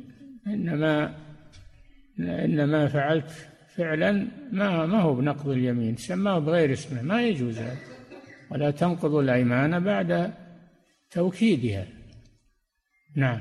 إنما فعلت فعلا ما هو بنقض اليمين، سماه بغير اسمه، ما يجوز هذا. ولا تنقض الأيمان بعد توكيدها. نعم.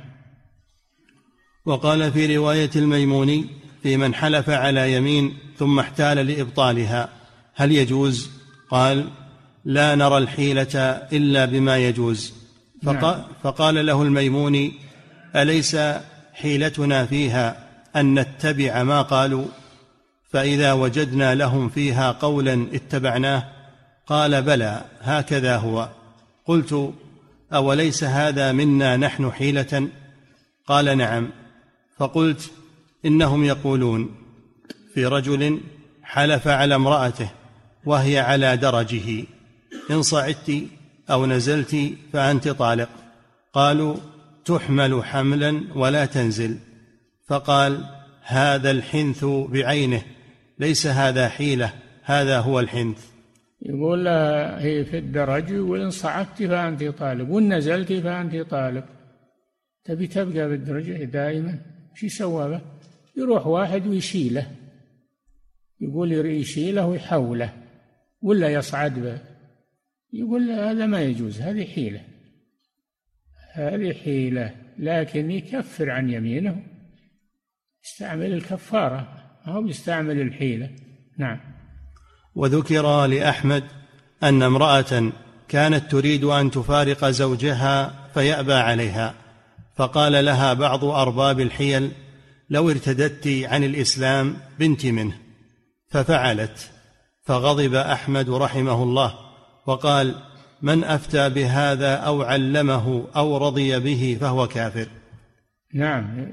وقال في رواية الميموني في من حلف على يمين ثم احتال لإبطالها: هل يجوز؟ قال: لا نرى الحيلة إلا بما يجوز. فقال له الميموني: أليس حيلتنا فيها أن نتبع ما قالوا، فإذا وجدنا لهم فيها قولا اتبعناه؟ قال: بلى، هكذا هو. قلت: أوليس هذا منا نحن حيلة؟ قال: نعم. فقلت: إنهم يقولون في رجل حلف على امرأته وهي على درجه: إن صعدت أو نزلت فأنت طالق. قالوا: تحمل حملا ولا تنزل. فقال: هذا الحنث بعينه، ليس هذا حيلة، هذا هو الحنث. يقول لها هي في الدرج، وإن صعدت فأنت طالق، وإن نزلت فأنت طالق. تبي تبقى بالدرجة دائما؟ شو يسوى به؟ يروح واحد ويشيله، يقول يشيله ويحوله ولا يصعد به، يقول هذا ما يجوز، هذه حيلة، هذه حيلة. لكن يكفر عن يمينه، يستعمل الكفارة، هو يستعمل الحيلة. نعم. وذكر لأحمد أن امرأة كانت تريد أن تفارق زوجها فيأبى عليها، فقال لها بعض أرباب الحيل: لو ارتدت عن الإسلام بنت منه، ففعلت. فغضب أحمد رحمه الله وقال: من أفتى بهذا أو علمه أو رضي به فهو كافر. نعم،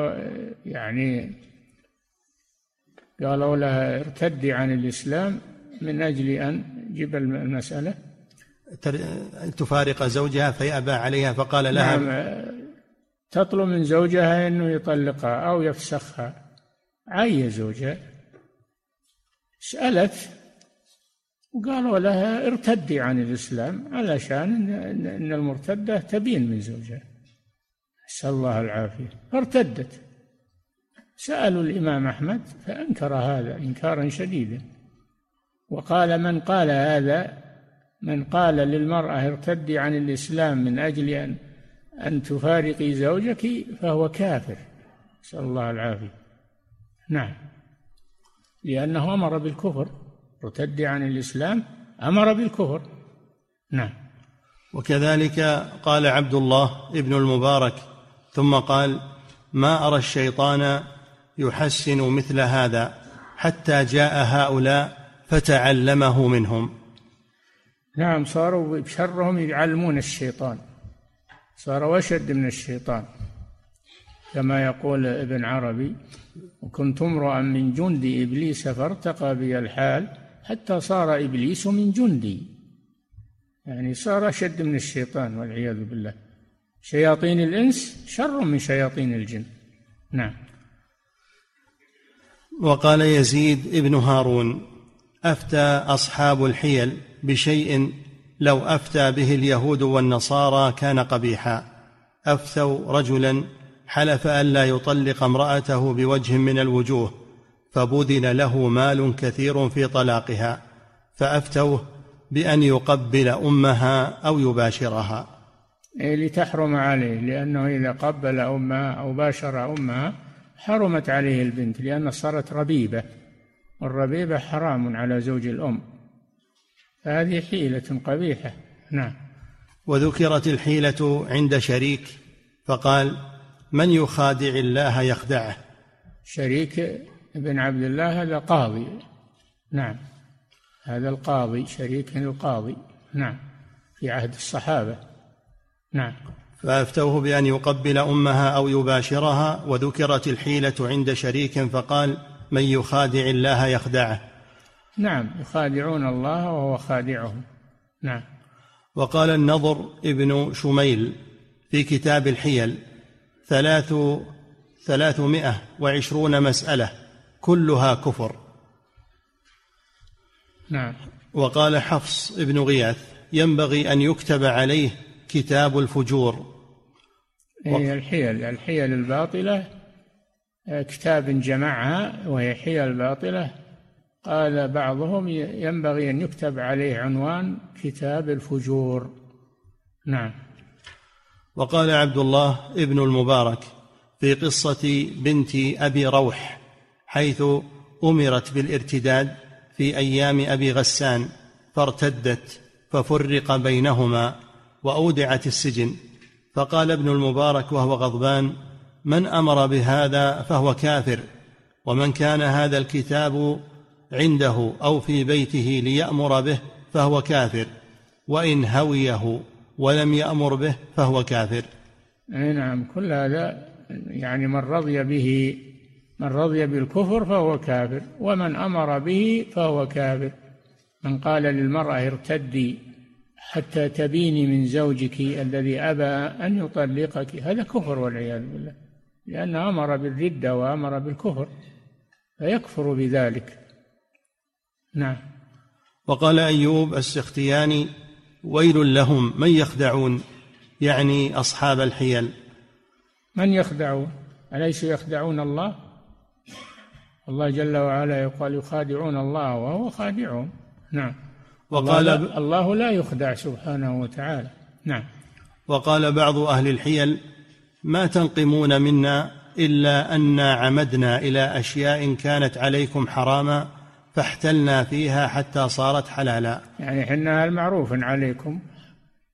قالوا لها ارتدي عن الإسلام من أجل أن جب المسألة تفارق زوجها فيأبى عليها، فقال لها: نعم، تطلب من زوجها أنه يطلقها أو يفسخها. عي زوجها، سألت وقالوا لها ارتدي عن الإسلام، علشان إن المرتدة تبين من زوجها، نسأل الله العافية. فارتدت. سألوا الإمام أحمد فأنكر هذا إنكارا شديدا، وقال: من قال للمرأة ارتدي عن الإسلام من أجل أن تفارقي زوجك فهو كافر، نسأل الله العافية. نعم، لأنه أمر بالكفر، ارتدي عن الإسلام أمر بالكفر. نعم. وكذلك قال عبد الله ابن المبارك ثم قال: ما أرى الشيطان يحسن مثل هذا حتى جاء هؤلاء فتعلمه منهم. نعم، صاروا بشرهم يعلمون الشيطان، صاروا أشد من الشيطان، كما يقول ابن عربي: وكنت امرؤا من جند إبليس فارتقى بي الحال حتى صار إبليس من جندي. يعني صار أشد من الشيطان والعياذ بالله. شياطين الإنس شر من شياطين الجن. نعم. وقال يزيد ابن هارون: أفتى أصحاب الحيل بشيء لو أفتى به اليهود والنصارى كان قبيحا. أفتوا رجلا حلف ألا يطلق امرأته بوجه من الوجوه، فبذل له مال كثير في طلاقها، فأفتوه بأن يقبل أمها أو يباشرها، لتحرم عليه، لأنه إذا قبل أمها أو باشر أمها حرمت عليه البنت، لأن صارت ربيبة، والربيبة حرام على زوج الأم، فهذه حيلة قبيحة. نعم. وذكرت الحيلة عند شريك فقال: من يخادع الله يخدعه. شريك بن عبد الله هذا قاضي. نعم، هذا القاضي شريك القاضي. نعم، في عهد الصحابة. نعم. فأفتوه بأن يقبل أمها أو يباشرها. وذكرت الحيلة عند شريك فقال: من يخادع الله يخدعه. نعم، يخادعون الله وهو خادعهم. نعم. وقال النضر ابن شميل في كتاب الحيل: 320 مسألة كلها كفر. نعم. وقال حفص ابن غياث: ينبغي أن يكتب عليه كتاب الفجور. الحيل الباطلة كتاب جمعها وهي حيل باطلة، قال بعضهم ينبغي أن يكتب عليه عنوان كتاب الفجور. نعم. وقال عبد الله ابن المبارك في قصة بنت أبي روح حيث أمرت بالارتداد في أيام أبي غسان فارتدت ففرق بينهما وأودعت السجن، فقال ابن المبارك وهو غضبان: من أمر بهذا فهو كافر، ومن كان هذا الكتاب عنده أو في بيته ليأمر به فهو كافر، وإن هويه ولم يأمر به فهو كافر. نعم، كل هذا يعني من رضي بالكفر فهو كافر، ومن أمر به فهو كافر. من قال للمرأة ارتدي حتى تبيني من زوجك الذي أبى أن يطلقك، هذا كفر والعياذ بالله، لأنه أمر بالردة وأمر بالكفر فيكفر بذلك. نعم. وقال أيوب السختياني: ويل لهم من يخدعون، يعني أصحاب الحيل. من يخدعون؟ أليس يخدعون الله؟ الله جل وعلا يقال يخادعون الله وهو خادعهم. نعم. وقال الله لا يخدع سبحانه وتعالى. نعم. وقال بعض أهل الحيل: ما تنقمون منا إلا أننا عمدنا إلى أشياء كانت عليكم حراما فاحتلنا فيها حتى صارت حلالا. يعني حنا المعروف عليكم،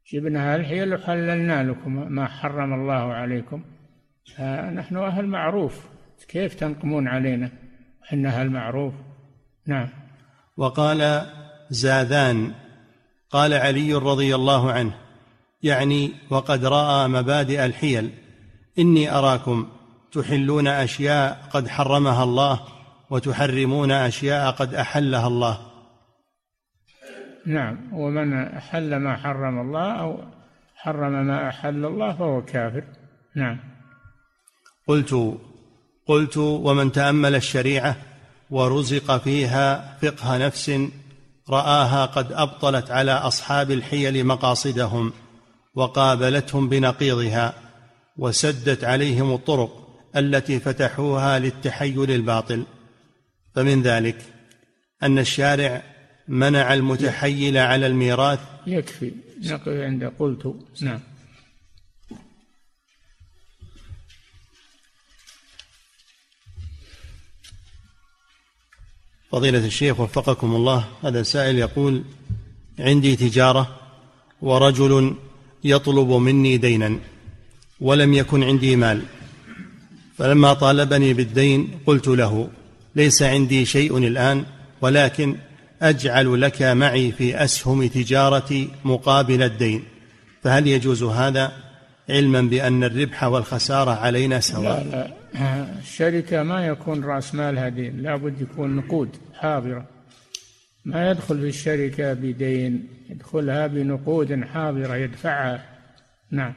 جبنا الحيل وحللنا لكم ما حرم الله عليكم. نحن أهل معروف، كيف تنقمون علينا إحنا أهل معروف؟ نعم. وقال زاذان قال علي رضي الله عنه يعني وقد رأى مبادئ الحيل: إني أراكم تحلون أشياء قد حرمها الله وتحرمون أشياء قد أحلها الله. نعم، ومن أحل ما حرم الله أو حرم ما أحل الله فهو كافر. نعم. قلت ومن تأمل الشريعة ورزق فيها فقه نفس رآها قد أبطلت على أصحاب الحيل مقاصدهم وقابلتهم بنقيضها وسدت عليهم الطرق التي فتحوها للتحيل الباطل. فمن ذلك أن الشارع منع المتحيل على الميراث. يكفي نقف عند قلت. نعم. فضيلة الشيخ وفقكم الله، هذا سائل يقول: عندي تجارة ورجل يطلب مني دينا ولم يكن عندي مال، فلما طالبني بالدين قلت له: ليس عندي شيء الآن، ولكن أجعل لك معي في أسهم تجارتي مقابل الدين، فهل يجوز هذا علما بأن الربح والخسارة علينا سواء؟ لا، الشركة ما يكون رأس مالها دين، لا بد يكون نقود حاضرة. ما يدخل في الشركة بدين، يدخلها بنقود حاضرة يدفعها. نعم.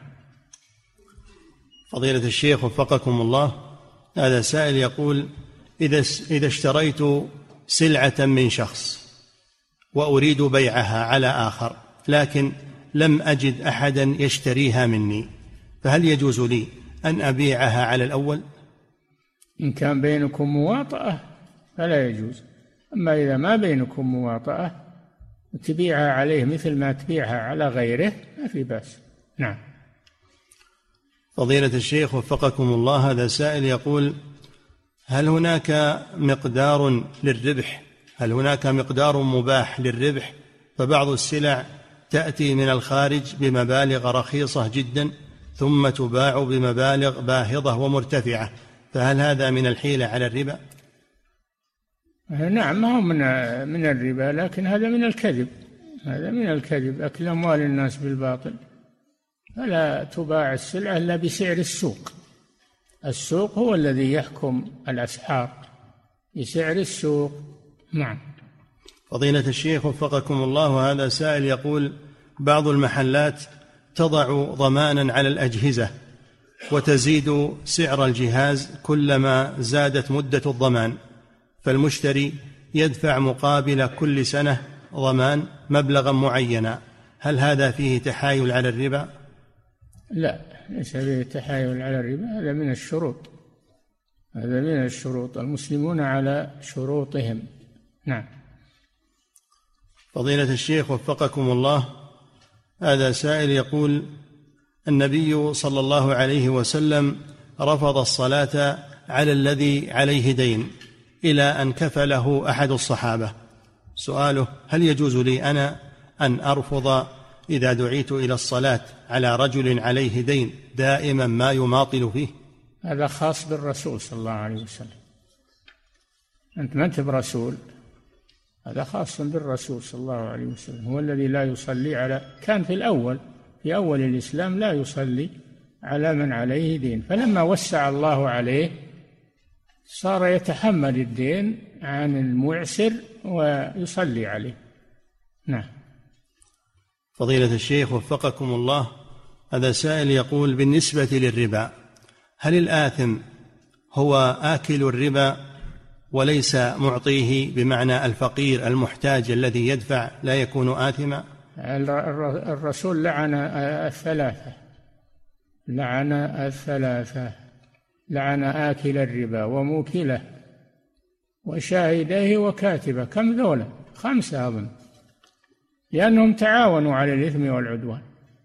فضيلة الشيخ وفقكم الله، هذا سائل يقول: إذا اشتريت سلعة من شخص وأريد بيعها على آخر لكن لم أجد أحدا يشتريها مني، فهل يجوز لي أن أبيعها على الأول؟ إن كان بينكم مواطأة فلا يجوز، أما إذا ما بينكم مواطأة تبيعها عليه مثل ما تبيعها على غيره ما في بأس. نعم. فضيلة الشيخ وفقكم الله، هذا سائل يقول: هل هناك مقدار للربح؟ هل هناك مقدار مباح للربح؟ فبعض السلع تأتي من الخارج بمبالغ رخيصة جدا ثم تباع بمبالغ باهظة ومرتفعة، فهل هذا من الحيلة على الربا؟ نعم، ما هو من الربا، لكن هذا من الكذب. هذا من الكذب، أكل أموال الناس بالباطل. فلا تباع السلعة إلا بسعر السوق. السوق هو الذي يحكم الأسعار بسعر السوق. نعم. فضيلة الشيخ وفقكم الله، هذا سائل يقول: بعض المحلات تضع ضمانا على الأجهزة وتزيد سعر الجهاز كلما زادت مدة الضمان، فالمشتري يدفع مقابل كل سنة ضمان مبلغا معينا، هل هذا فيه تحايل على الربا؟ لا، ليس فيه تحايل على الربا، هذا من الشروط. هذا من الشروط، المسلمون على شروطهم. نعم. فضيلة الشيخ وفقكم الله، هذا سائل يقول: النبي صلى الله عليه وسلم رفض الصلاة على الذي عليه دين إلى أن كفله أحد الصحابة. سؤاله: هل يجوز لي أنا أن أرفض إذا دعيت إلى الصلاة على رجل عليه دين دائما ما يماطل فيه؟ هذا خاص بالرسول صلى الله عليه وسلم، أنت ما أنت برسول، هذا خاص بالرسول صلى الله عليه وسلم، هو الذي لا يصلي على، كان في أول الإسلام لا يصلي على من عليه دين، فلما وسع الله عليه صار يتحمل الدين عن المعسر ويصلي عليه. نعم. فضيلة الشيخ وفقكم الله، هذا سائل يقول: بالنسبة للربا، هل الآثم هو آكل الربا وليس معطيه، بمعنى الفقير المحتاج الذي يدفع لا يكون آثما؟ الرسول لعن الثلاثة، لعن آكل الربا وموكله وشاهديه وكاتبه. كم ذولا؟ 5 أظن، لأنهم تعاونوا على الإثم والعدوان.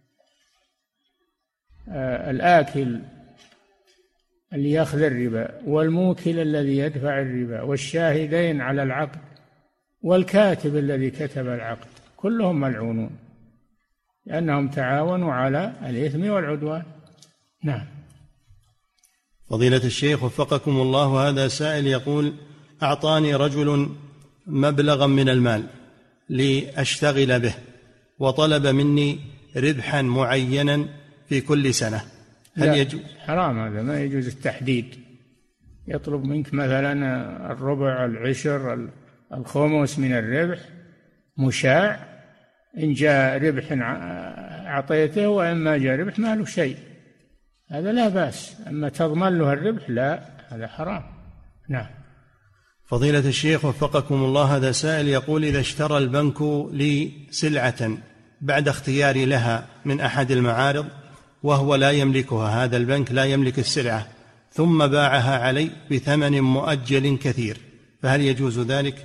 الآكل اللي يأخذ الربا، والموكل الذي يدفع الربا، والشاهدين على العقد، والكاتب الذي كتب العقد، كلهم ملعونون. لأنهم تعاونوا على الإثم والعدوان. نعم. فضيلة الشيخ وفقكم الله، هذا سائل يقول: أعطاني رجل مبلغا من المال لأشتغل به، وطلب مني ربحا معينا في كل سنة، هل يجوز؟ حرام، هذا ما يجوز التحديد. يطلب منك مثلا الربع، العشر، الخمس من الربح مشاع، إن جاء ربح أعطيته، وإن ما جاء ربح ما له شيء، هذا لا بأس. أما تضمن له الربح لا، هذا حرام. نعم. فضيلة الشيخ وفقكم الله، هذا سائل يقول: إذا اشترى البنك لي سلعة بعد اختياري لها من أحد المعارض وهو لا يملكها، هذا البنك لا يملك السلعة، ثم باعها علي بثمن مؤجل كثير، فهل يجوز ذلك؟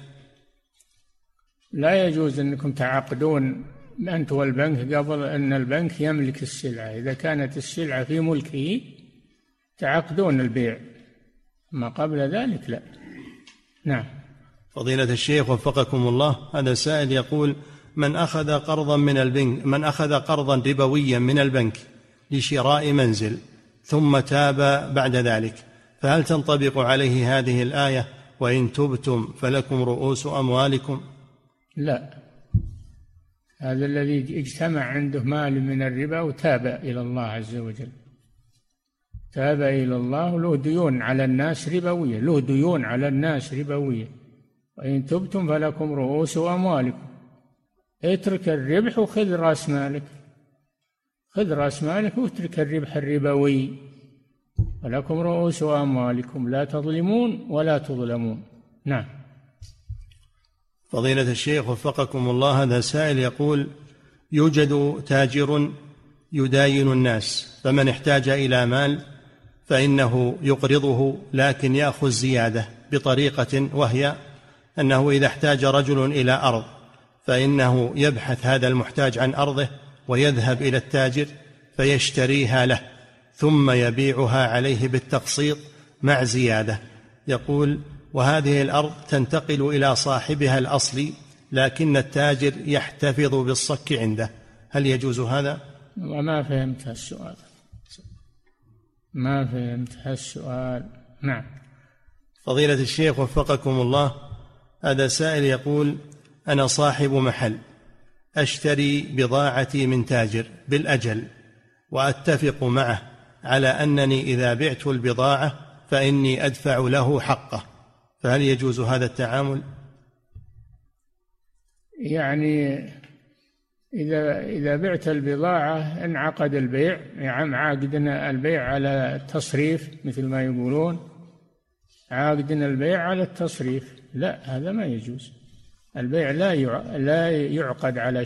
لا يجوز أنكم تعقدون أنت والبنك قبل أن البنك يملك السلعة. إذا كانت السلعة في ملكه تعقدون البيع، ما قبل ذلك لا. نعم. فضيلة الشيخ وفقكم الله، هذا سائل يقول: من أخذ قرضا ربويا من البنك لشراء منزل ثم تاب بعد ذلك، فهل تنطبق عليه هذه الآية: وإن تبتم فلكم رؤوس أموالكم؟ لا، هذا الذي اجتمع عنده مال من الربا وتاب إلى الله عز وجل، تاب إلى الله، له ديون على الناس ربوية، له ديون على الناس ربوية. وإن تبتم فلكم رؤوس أموالكم. اترك الربح وخذ رأس مالك، خذ رأس مالك واترك الربح الربوي. فلكم رؤوس أموالكم لا تظلمون ولا تظلمون. نعم. فضيلة الشيخ وفقكم الله، هذا سائل يقول: يوجد تاجر يداين الناس، فمن احتاج إلى مال فإنه يقرضه لكن يأخذ زيادة بطريقة، وهي أنه إذا احتاج رجل إلى أرض فإنه يبحث هذا المحتاج عن أرضه ويذهب إلى التاجر فيشتريها له ثم يبيعها عليه بالتقسيط مع زيادة. يقول: وهذه الأرض تنتقل إلى صاحبها الأصلي، لكن التاجر يحتفظ بالصك عنده، هل يجوز هذا؟ وما فهمت السؤال، ما فهمت السؤال. نعم. فضيلة الشيخ وفقكم الله، هذا سائل يقول: أنا صاحب محل أشتري بضاعتي من تاجر بالأجل، وأتفق معه على أنني إذا بعت البضاعة فإني أدفع له حقه، فهل يجوز هذا التعامل؟ يعني إذا بعت البضاعة انعقد البيع، يعني عاقدنا البيع على التصريف مثل ما يقولون، عاقدنا البيع على التصريف، لا، هذا ما يجوز. البيع لا يعقد على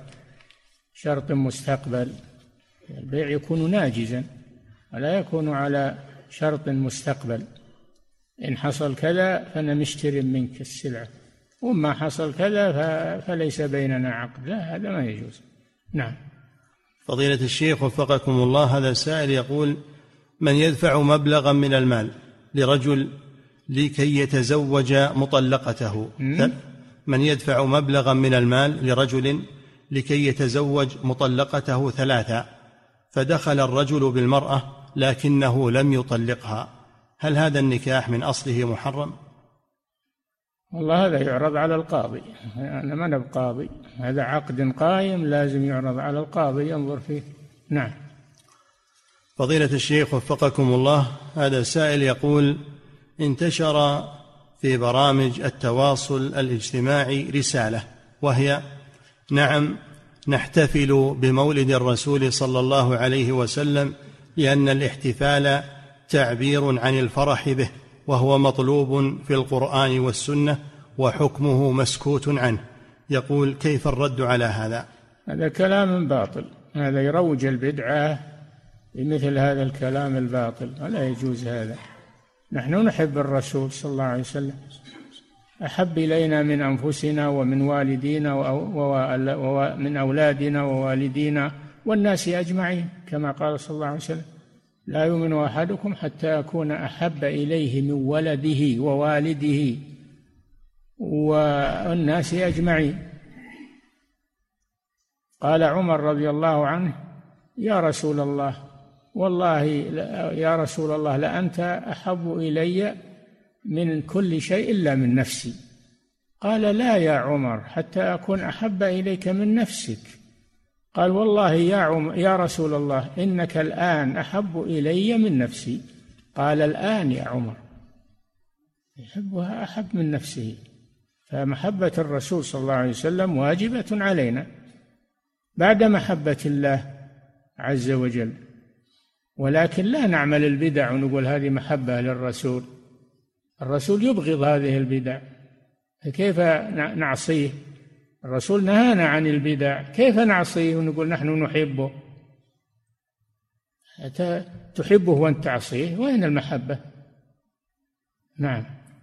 شرط مستقبل، البيع يكون ناجزا ولا يكون على شرط مستقبل. إن حصل كذا فأنا مشتري منك السلعة، وما حصل كذا فليس بيننا عقد، لا، هذا ما يجوز. نعم. فضيلة الشيخ وفقكم الله، هذا سائل يقول: من يدفع مبلغا من المال لرجل لكي يتزوج مطلقته، من يدفع مبلغا من المال لرجل لكي يتزوج مطلقته 3، فدخل الرجل بالمرأة لكنه لم يطلقها، هل هذا النكاح من أصله محرم؟ والله هذا يعرض على القاضي، أنا ما أنا بقاضي، هذا عقد قائم لازم يعرض على القاضي ينظر فيه. نعم. فضيلة الشيخ وفقكم الله، هذا سائل يقول: انتشر في برامج التواصل الاجتماعي رسالة، وهي: نعم نحتفل بمولد الرسول صلى الله عليه وسلم لأن الاحتفال تعبير عن الفرح به، وهو مطلوب في القرآن والسنة وحكمه مسكوت عنه. يقول: كيف الرد على هذا؟ هذا كلام باطل، هذا يروج البدعة بمثل هذا الكلام الباطل، ولا يجوز هذا. نحن نحب الرسول صلى الله عليه وسلم، أحب إلينا من أنفسنا ومن والدينا ومن أولادنا ووالدينا والناس أجمعين، كما قال صلى الله عليه وسلم: لا يؤمن أحدكم حتى أكون أحب إليه من ولده ووالده والناس أجمعين. قال عمر رضي الله عنه: يا رسول الله، والله يا رسول الله لأنت أحب إلي من كل شيء إلا من نفسي. قال: لا يا عمر، حتى أكون أحب إليك من نفسك. قال: والله يا رسول الله إنك الآن أحب إلي من نفسي. قال: الآن يا عمر. يحبها أحب من نفسه. فمحبة الرسول صلى الله عليه وسلم واجبة علينا بعد محبة الله عز وجل، ولكن لا نعمل البدع ونقول هذه محبة للرسول. الرسول يبغض هذه البدع، كيف نعصيه؟ الرسول نهانا عن البدع، كيف نعصيه ونقول نحن نحبه؟ تحبه وأنت تعصيه، وين المحبة؟ نعم.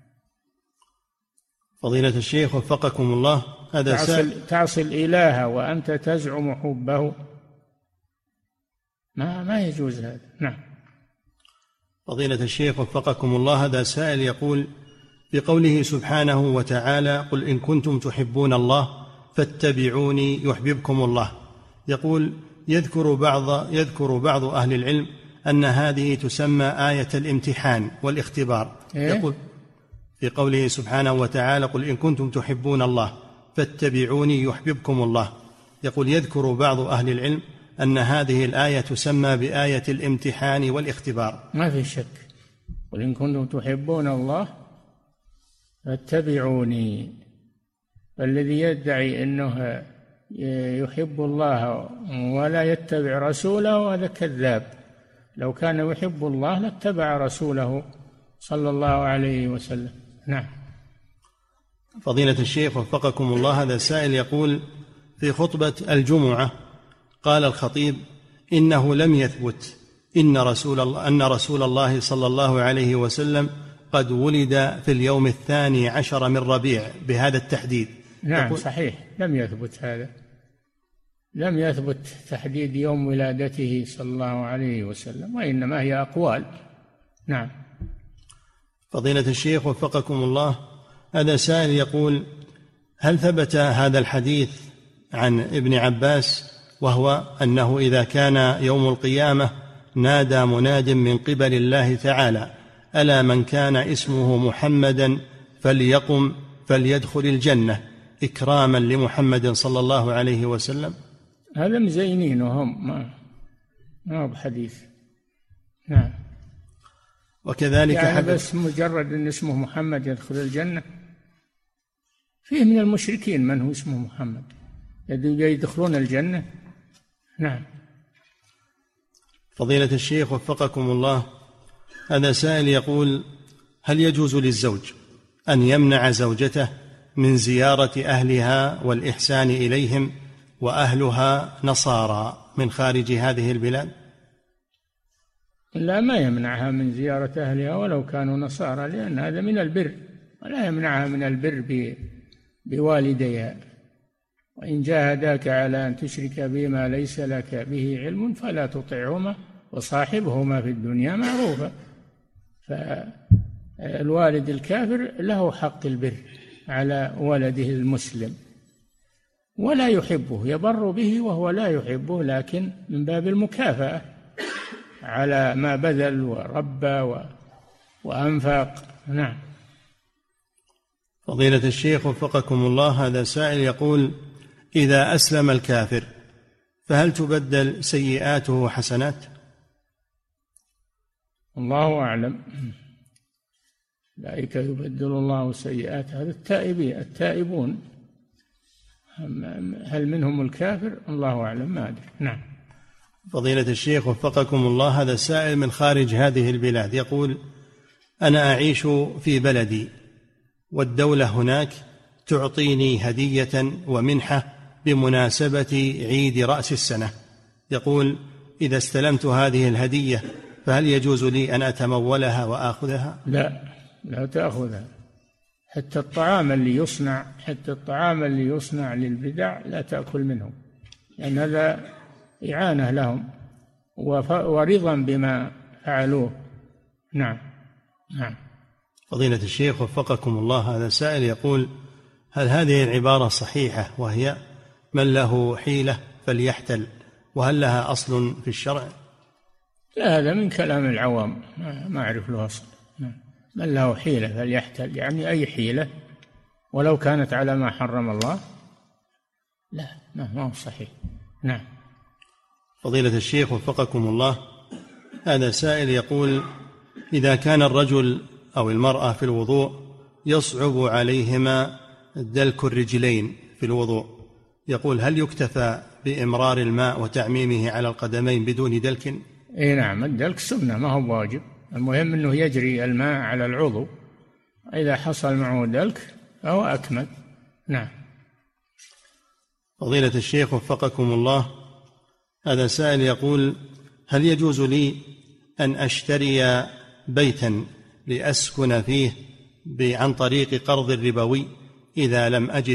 فضيلة الشيخ وفقكم الله، هذا تعصي الإله وأنت تزعم حبه، ما يجوز هذا. نعم. فضيلة الشيخ وفقكم الله، هذا سائل يقول: بقوله سبحانه وتعالى: قل إن كنتم تحبون الله فاتبعوني يحببكم الله، يقول: يذكر بعض أهل العلم أن هذه تسمى آية الامتحان والاختبار. يقول في قوله سبحانه وتعالى: قل إن كنتم تحبون الله فاتبعوني يحببكم الله، يقول: يذكر بعض أهل العلم أن هذه الآية تسمى بآية الامتحان والاختبار. ما في شك. قل إن كنتم تحبون الله فاتبعوني. الذي يدعي أنه يحب الله ولا يتبع رسوله هذا كذاب. لو كان يحب الله لاتبع رسوله صلى الله عليه وسلم. نعم. فضيلة الشيخ وفقكم الله، هذا سائل يقول: في خطبة الجمعة قال الخطيب: إنه لم يثبت أن رسول الله صلى الله عليه وسلم قد ولد في اليوم 12 من ربيع بهذا التحديد. نعم صحيح، لم يثبت هذا، لم يثبت تحديد يوم ولادته صلى الله عليه وسلم، وإنما هي أقوال. نعم. فضيلة الشيخ وفقكم الله، هذا سائل يقول: هل ثبت هذا الحديث عن ابن عباس، وهو أنه إذا كان يوم القيامة نادى مناد من قبل الله تعالى: ألا من كان اسمه محمدا فليقم فليدخل الجنة، إكراما لمحمد صلى الله عليه وسلم؟ هذا مزينين وهم ما هو بحديث. نعم. وكذلك يعني بس مجرد أن اسمه محمد يدخل الجنة. فيه من المشركين من هو اسمه محمد يدخلون الجنة. نعم. فضيلة الشيخ وفقكم الله، هذا سائل يقول: هل يجوز للزوج أن يمنع زوجته من زيارة أهلها والإحسان إليهم وأهلها نصارى من خارج هذه البلاد؟ لا، ما يمنعها من زيارة أهلها ولو كانوا نصارى، لأن هذا من البر، ولا يمنعها من البر بوالديها. وإن جاهداك على أن تشرك بما ليس لك به علم فلا تطعهما وصاحبهما في الدنيا معروفا. فالوالد الكافر له حق البر على ولده المسلم، ولا يحبه، يبر به وهو لا يحبه، لكن من باب المكافأة على ما بذل وربى وأنفق. نعم. فضيلة الشيخ وفقكم الله، هذا سائل يقول: إذا أسلم الكافر فهل تبدل سيئاته حسنات؟ الله أعلم. أولئك يبدل الله سيئات، هذا التائبون. هل منهم الكافر؟ الله أعلم، ما أدري. نعم. فضيلة الشيخ وفقكم الله، هذا السائل من خارج هذه البلاد يقول: أنا أعيش في بلدي والدولة هناك تعطيني هدية ومنحة بمناسبة عيد رأس السنة. يقول: إذا استلمت هذه الهدية فهل يجوز لي أن أتمولها وآخذها؟ لا تأخذها. حتى الطعام اللي يصنع للبدع لا تأكل منه، لأن هذا إعانة لهم ورضا بما فعلوه. نعم. نعم. فضيلة الشيخ وفقكم الله، هذا سائل يقول: هل هذه العبارة صحيحة، وهي من له حيلة فليحتل، وهل لها أصل في الشرع؟ لا، هذا من كلام العوام، ما أعرف له أصل. من له حيلة فليحتل، يعني أي حيلة ولو كانت على ما حرم الله، لا ما هو صحيح. نعم. فضيلة الشيخ وفقكم الله، هذا سائل يقول: إذا كان الرجل أو المرأة في الوضوء يصعب عليهما دلك الرجلين في الوضوء، يقول: هل يكتفى بإمرار الماء وتعميمه على القدمين بدون دلك؟ إيه نعم، الدلك سنة ما هو واجب، المهم أنه يجري الماء على العضو، إذا حصل معه دلك فهو أكمل. نعم. فضيلة الشيخ وفقكم الله، هذا سائل يقول: هل يجوز لي أن أشتري بيتا لأسكن فيه عن طريق قرض ربوي إذا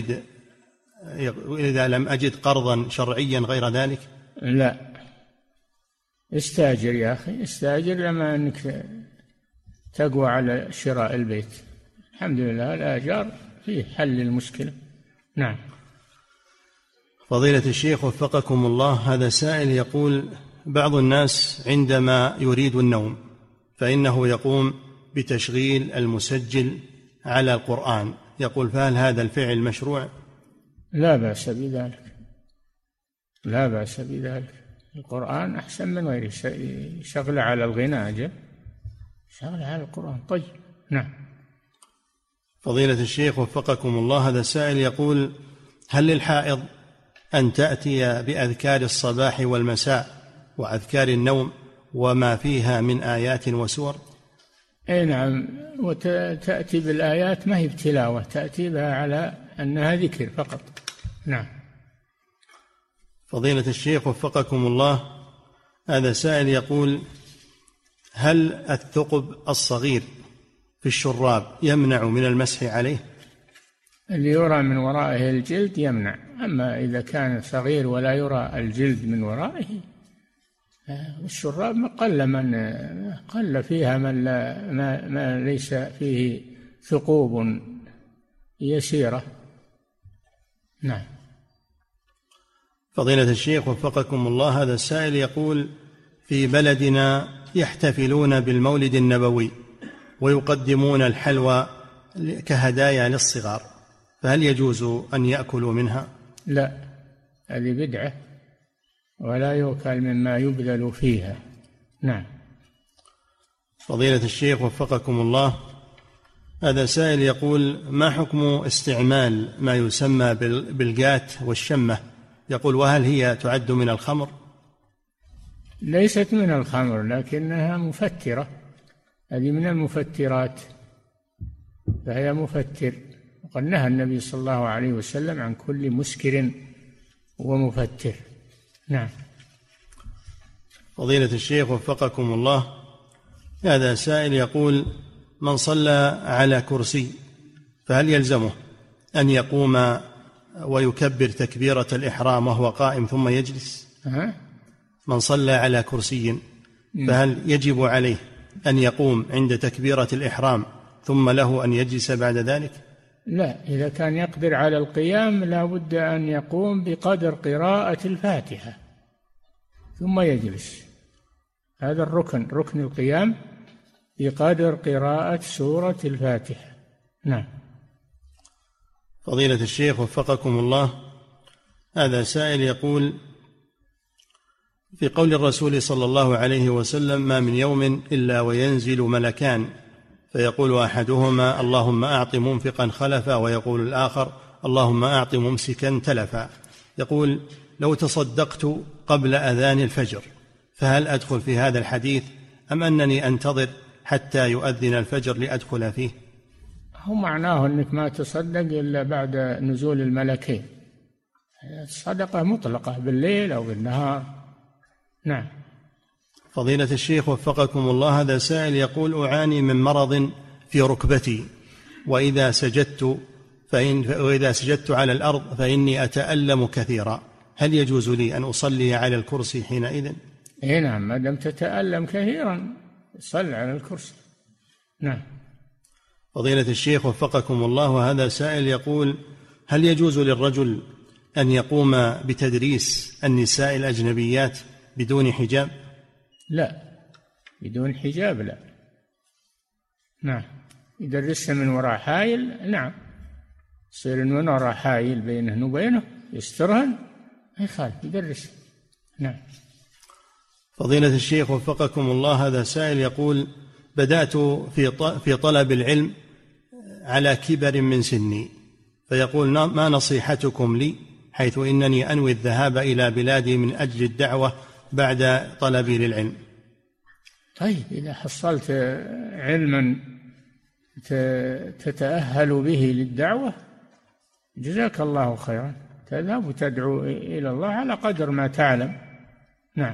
لم أجد قرضا شرعيا غير ذلك؟ لا، استاجر يا أخي، استاجر لما أنك تقوى على شراء البيت. الحمد لله الآجار فيه حل المشكلة. نعم. فضيلة الشيخ وفقكم الله، هذا سائل يقول: بعض الناس عندما يريد النوم فإنه يقوم بتشغيل المسجل على القرآن، يقول: فهل هذا الفعل مشروع؟ لا بأس بذلك، لا بأس بذلك، القرآن أحسن من غيره، شغل على الغناء أجل شغل على القرآن. طيب. نعم. فضيلة الشيخ وفقكم الله، هذا سائل يقول: هل للحائض أن تأتي بأذكار الصباح والمساء وأذكار النوم وما فيها من آيات وسور؟ أي نعم، وتأتي بالآيات ما هي بتلاوة، تأتي بها على أنها ذكر فقط. نعم. فضيلة الشيخ وفقكم الله، هذا سائل يقول: هل الثقب الصغير في الشراب يمنع من المسح عليه؟ اللي يرى من ورائه الجلد يمنع، أما إذا كان صغير ولا يرى الجلد من ورائه، الشراب قل فيها ما ليس فيه ثقوب يسيرة. نعم. فضيلة الشيخ وفقكم الله، هذا السائل يقول: في بلدنا يحتفلون بالمولد النبوي ويقدمون الحلوى كهدايا للصغار، فهل يجوز أن يأكلوا منها؟ لا، هذه بدعة ولا يؤكل مما يبذل فيها. نعم. فضيلة الشيخ وفقكم الله، هذا سائل يقول: ما حكم استعمال ما يسمى بالجات والشمة؟ يقول: وهل هي تعد من الخمر؟ ليست من الخمر لكنها مفترة، هذه من المفترات، فهي مفتر، وقد نهى النبي صلى الله عليه وسلم عن كل مسكر ومفتر. نعم. فضيلة الشيخ وفقكم الله، هذا سائل يقول: من صلى على كرسي فهل يلزمه أن يقوم ويكبر تكبيرة الإحرام وهو قائم ثم يجلس؟ من صلى على كرسي فهل يجب عليه أن يقوم عند تكبيرة الإحرام ثم له أن يجلس بعد ذلك؟ لا، إذا كان يقدر على القيام لا بد أن يقوم بقدر قراءة الفاتحة ثم يجلس، هذا الركن، ركن القيام بقدر قراءة سورة الفاتحة. نعم. فضيلة الشيخ وفقكم الله، هذا سائل يقول: في قول الرسول صلى الله عليه وسلم: ما من يوم إلا وينزل ملكان فيقول أحدهما: اللهم أعط منفقا خلفا، ويقول الآخر: اللهم أعط ممسكا تلفا. يقول: لو تصدقت قبل أذان الفجر فهل أدخل في هذا الحديث أم أنني أنتظر حتى يؤذن الفجر لأدخل فيه؟ هو معناه أنك ما تصدق إلا بعد نزول الملكين، الصدقة مطلقة بالليل أو بالنهار. نعم. فضيلة الشيخ وفقكم الله، هذا سائل يقول: أعاني من مرض في ركبتي، وإذا سجدت على الأرض فإني أتألم كثيرا، هل يجوز لي أن أصلي على الكرسي حينئذ؟ إيه نعم، ما دام تتألم كثيرا صل على الكرسي. نعم. فضيلة الشيخ وفقكم الله، وهذا سائل يقول: هل يجوز للرجل أن يقوم بتدريس النساء الأجنبيات بدون حجاب؟ لا، بدون حجاب لا. نعم، يدرسها من وراء حائل. نعم، يصير من وراء حائل بينه وبينه يسترهن، ما يخالف يدرس. نعم. فضيلة الشيخ وفقكم الله، هذا سائل يقول: بدأت في طلب العلم على كبر من سني، فيقول: ما نصيحتكم لي حيث إنني أنوي الذهاب إلى بلادي من أجل الدعوة بعد طلبي للعلم؟ طيب، إذا حصلت علما تتأهل به للدعوة جزاك الله خيرا، تذهب وتدعو إلى الله على قدر ما تعلم. نعم.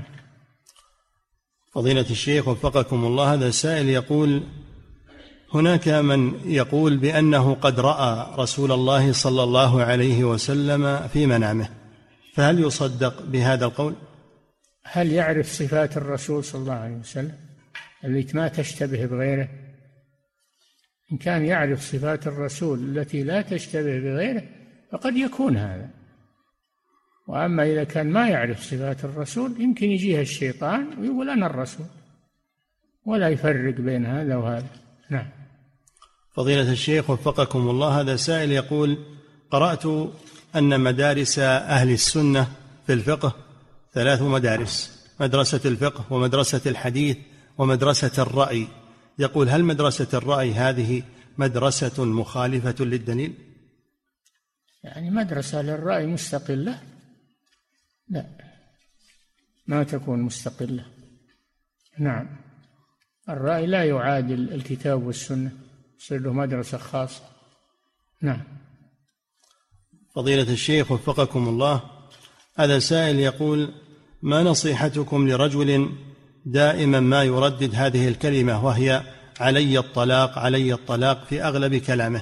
فضيلة الشيخ وفقكم الله، هذا السائل يقول: هناك من يقول بأنه قد رأى رسول الله صلى الله عليه وسلم في منامه، فهل يصدق بهذا القول؟ هل يعرف صفات الرسول صلى الله عليه وسلم التي ما تشتبه بغيره؟ إن كان يعرف صفات الرسول التي لا تشتبه بغيره فقد يكون هذا. وأما إذا كان ما يعرف صفات الرسول يمكن يجيها الشيطان ويقول أنا الرسول، ولا يفرق بين هذا وهذا. نعم. فضيلة الشيخ وفقكم الله، هذا سائل يقول: قرأت أن مدارس أهل السنة في الفقه 3 مدارس: مدرسة الفقه ومدرسة الحديث ومدرسة الرأي. يقول: هل مدرسة الرأي هذه مدرسة مخالفة للدليل؟ يعني مدرسة للرأي مستقلة؟ لا، ما تكون مستقلة. نعم، الرأي لا يعادل الكتاب والسنة، يصير له مدرسة خاصة. نعم. فضيلة الشيخ وفقكم الله، هذا سائل يقول: ما نصيحتكم لرجل دائما ما يردد هذه الكلمة وهي علي الطلاق علي الطلاق في أغلب كلامه؟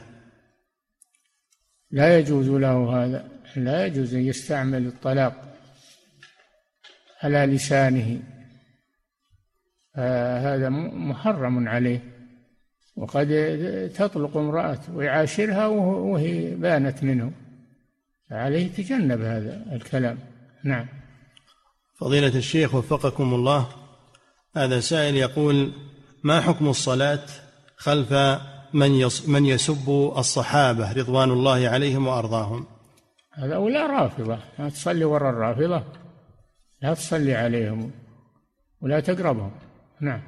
لا يجوز له هذا، لا يجوز أن يستعمل الطلاق على لسانه، هذا محرم عليه. وقد تطلق امرأة ويعاشرها وهي بانت منه، فعليه يتجنب هذا الكلام. نعم. فضيلة الشيخ وفقكم الله، هذا سائل يقول: ما حكم الصلاة خلف من يسب الصحابة رضوان الله عليهم وأرضاهم؟ هذا ولا رافضة، لا تصلي وراء الرافضة، لا تصلي عليهم ولا تقربهم. نعم.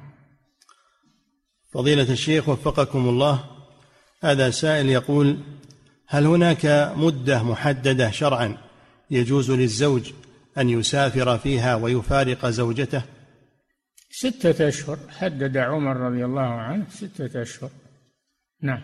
فضيلة الشيخ وفقكم الله، هذا سائل يقول: هل هناك مدة محددة شرعا يجوز للزوج أن يسافر فيها ويفارق زوجته؟ 6 أشهر، حدد عمر رضي الله عنه 6 أشهر. نعم.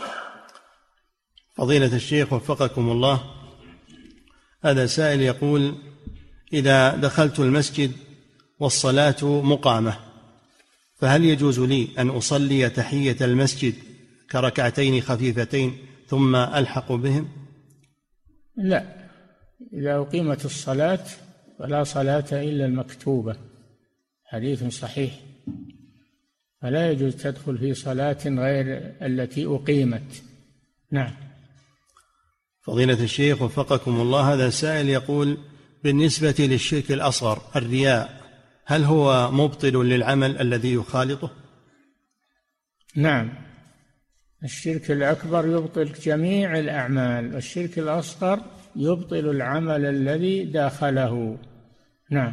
فضيلة الشيخ وفقكم الله، هذا سائل يقول: إذا دخلت المسجد والصلاة مقامة فهل يجوز لي أن أصلي تحية المسجد كركعتين خفيفتين ثم ألحق بهم؟ لا، إذا أقيمت الصلاة فلا صلاة إلا المكتوبة، حديث صحيح، فلا يجوز تدخل في صلاة غير التي أقيمت. نعم. فضيلة الشيخ وفقكم الله، هذا سائل يقول: بالنسبة للشرك الأصغر الرياء، هل هو مبطل للعمل الذي يخالطه؟ نعم، الشرك الأكبر يبطل جميع الأعمال، والشرك الأصغر يبطل العمل الذي داخله. نعم.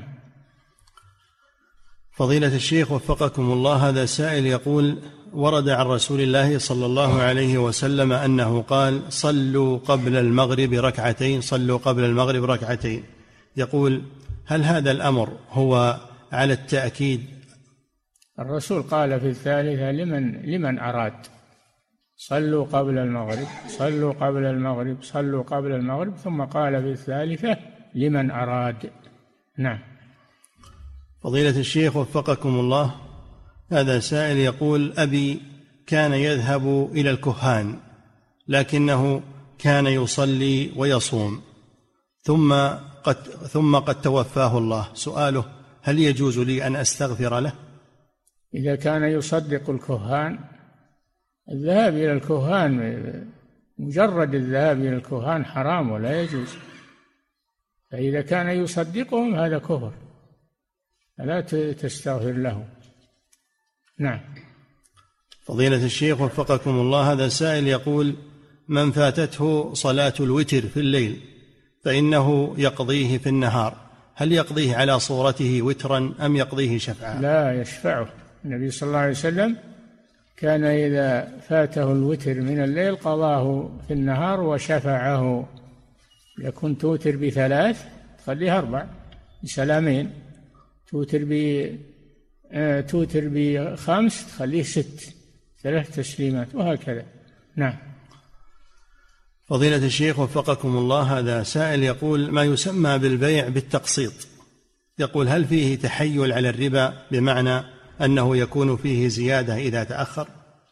فضيلة الشيخ وفقكم الله، هذا سائل يقول: ورد عن رسول الله صلى الله عليه وسلم أنه قال: صلوا قبل المغرب ركعتين، صلوا قبل المغرب ركعتين. يقول: هل هذا الأمر هو على التأكيد؟ الرسول قال في الثالثة لمن أراد: صلوا قبل المغرب، صلوا قبل المغرب، صلوا قبل المغرب، ثم قال في الثالثة لمن أراد. نعم. فضيلة الشيخ وفقكم الله، هذا سائل يقول: أبي كان يذهب إلى الكهان لكنه كان يصلي ويصوم ثم قد توفاه الله. سؤاله: هل يجوز لي أن أستغفر له؟ إذا كان يصدق الكهان، الذهاب إلى الكهان، مجرد الذهاب إلى الكهان حرام ولا يجوز. فإذا كان يصدقهم هذا كفر، فلا تستغفر له. نعم. فضيلة الشيخ وفقكم الله، هذا سائل يقول: من فاتته صلاة الوتر في الليل فإنه يقضيه في النهار، هل يقضيه على صورته وترا أم يقضيه شفعا؟ لا، يشفعه. النبي صلى الله عليه وسلم كان إذا فاته الوتر من الليل قضاه في النهار وشفعه. يكون توتر ب3 تخليه 4 بسلامين، توتر ب5 تخليه 6 3 تسليمات، وهكذا. نعم. فضيلة الشيخ وفقكم الله، هذا سائل يقول: ما يسمى بالبيع بالتقسيط، يقول: هل فيه تحيل على الربا بمعنى أنه يكون فيه زيادة إذا تأخر؟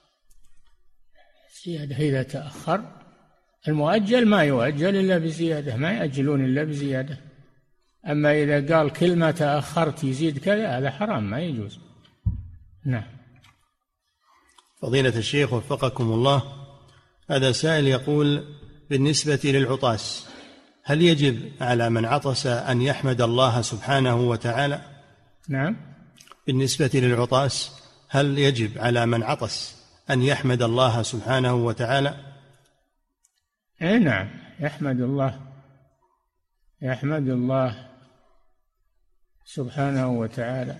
زيادة إذا تأخر، المؤجل ما يؤجل إلا بزيادة، ما يأجلون إلا بزيادة. أما إذا قال كل ما تأخرت يزيد كذا، هذا حرام، ما يجوز. نعم. فضيلة الشيخ وفقكم الله، هذا سائل يقول: بالنسبة للعطاس، هل يجب على من عطس أن يحمد الله سبحانه وتعالى؟ نعم. بالنسبة للعطاس، هل يجب على من عطس أن يحمد الله سبحانه وتعالى؟ نعم، يحمد الله سبحانه وتعالى،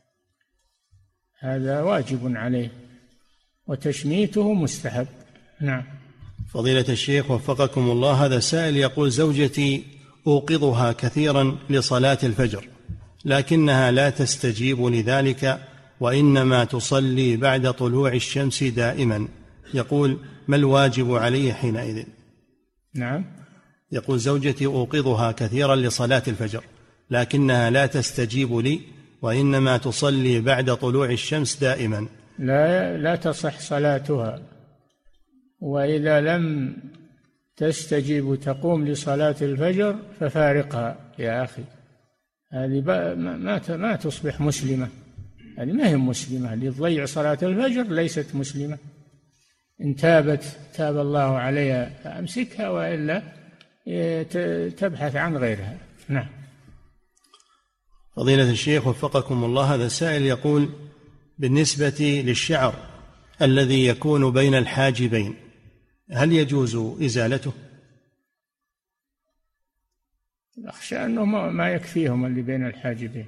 هذا واجب عليه، وتشميته مستحب. نعم. فضيلة الشيخ وفقكم الله، هذا سائل يقول: زوجتي أوقظها كثيرا لصلاة الفجر لكنها لا تستجيب لذلك، وإنما تصلي بعد طلوع الشمس دائما، يقول: ما الواجب علي حينئذ؟ نعم. يقول: زوجتي أوقظها كثيرا لصلاة الفجر لكنها لا تستجيب لي، وإنما تصلي بعد طلوع الشمس دائما. لا تصح صلاتها، وإذا لم تستجيب تقوم لصلاة الفجر ففارقها يا أخي، هذه ما تصبح مسلمة، هذه ما هي مسلمة، اللي تضيع صلاة الفجر ليست مسلمة. إن تابت تاب الله عليها فأمسكها، وإلا تبحث عن غيرها. نعم. فضيلة الشيخ وفقكم الله، هذا السائل يقول: بالنسبة للشعر الذي يكون بين الحاجبين، هل يجوز إزالته؟ أخشى أنه ما يكفيهم اللي بين الحاجبين،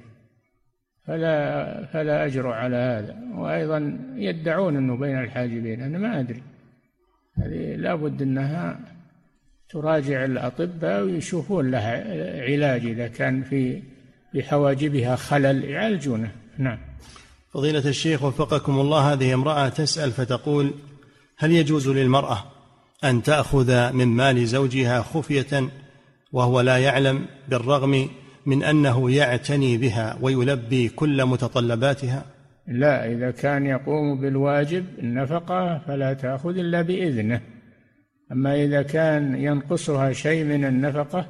فلا أجرؤ على هذا. وأيضا يدعون أنه بين الحاجبين، أنا ما أدري، هذه لابد أنها تراجع الأطباء ويشوفون لها علاج، إذا كان في حواجبها خلل يعالجونه. نعم. فضيلة الشيخ وفقكم الله، هذه امرأة تسأل فتقول: هل يجوز للمرأة أن تأخذ من مال زوجها خفية وهو لا يعلم، بالرغم من أنه يعتني بها ويلبي كل متطلباتها؟ لا، إذا كان يقوم بالواجب النفقة فلا تأخذ إلا بإذنه. أما إذا كان ينقصها شيء من النفقة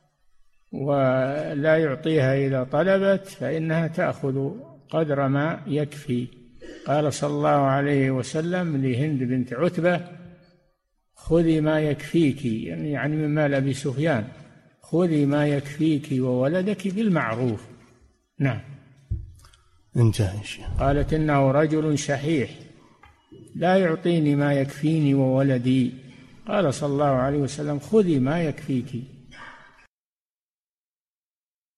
ولا يعطيها إذا طلبت فإنها تأخذ قدر ما يكفي. قال صلى الله عليه وسلم لهند بنت عتبة: خذي ما يكفيك، يعني من مال أبي سفيان، خذي ما يكفيك وولدك بالمعروف. نعم. انتهى. قالت: إنه رجل شحيح لا يعطيني ما يكفيني وولدي. قال صلى الله عليه وسلم: خذي ما يكفيك.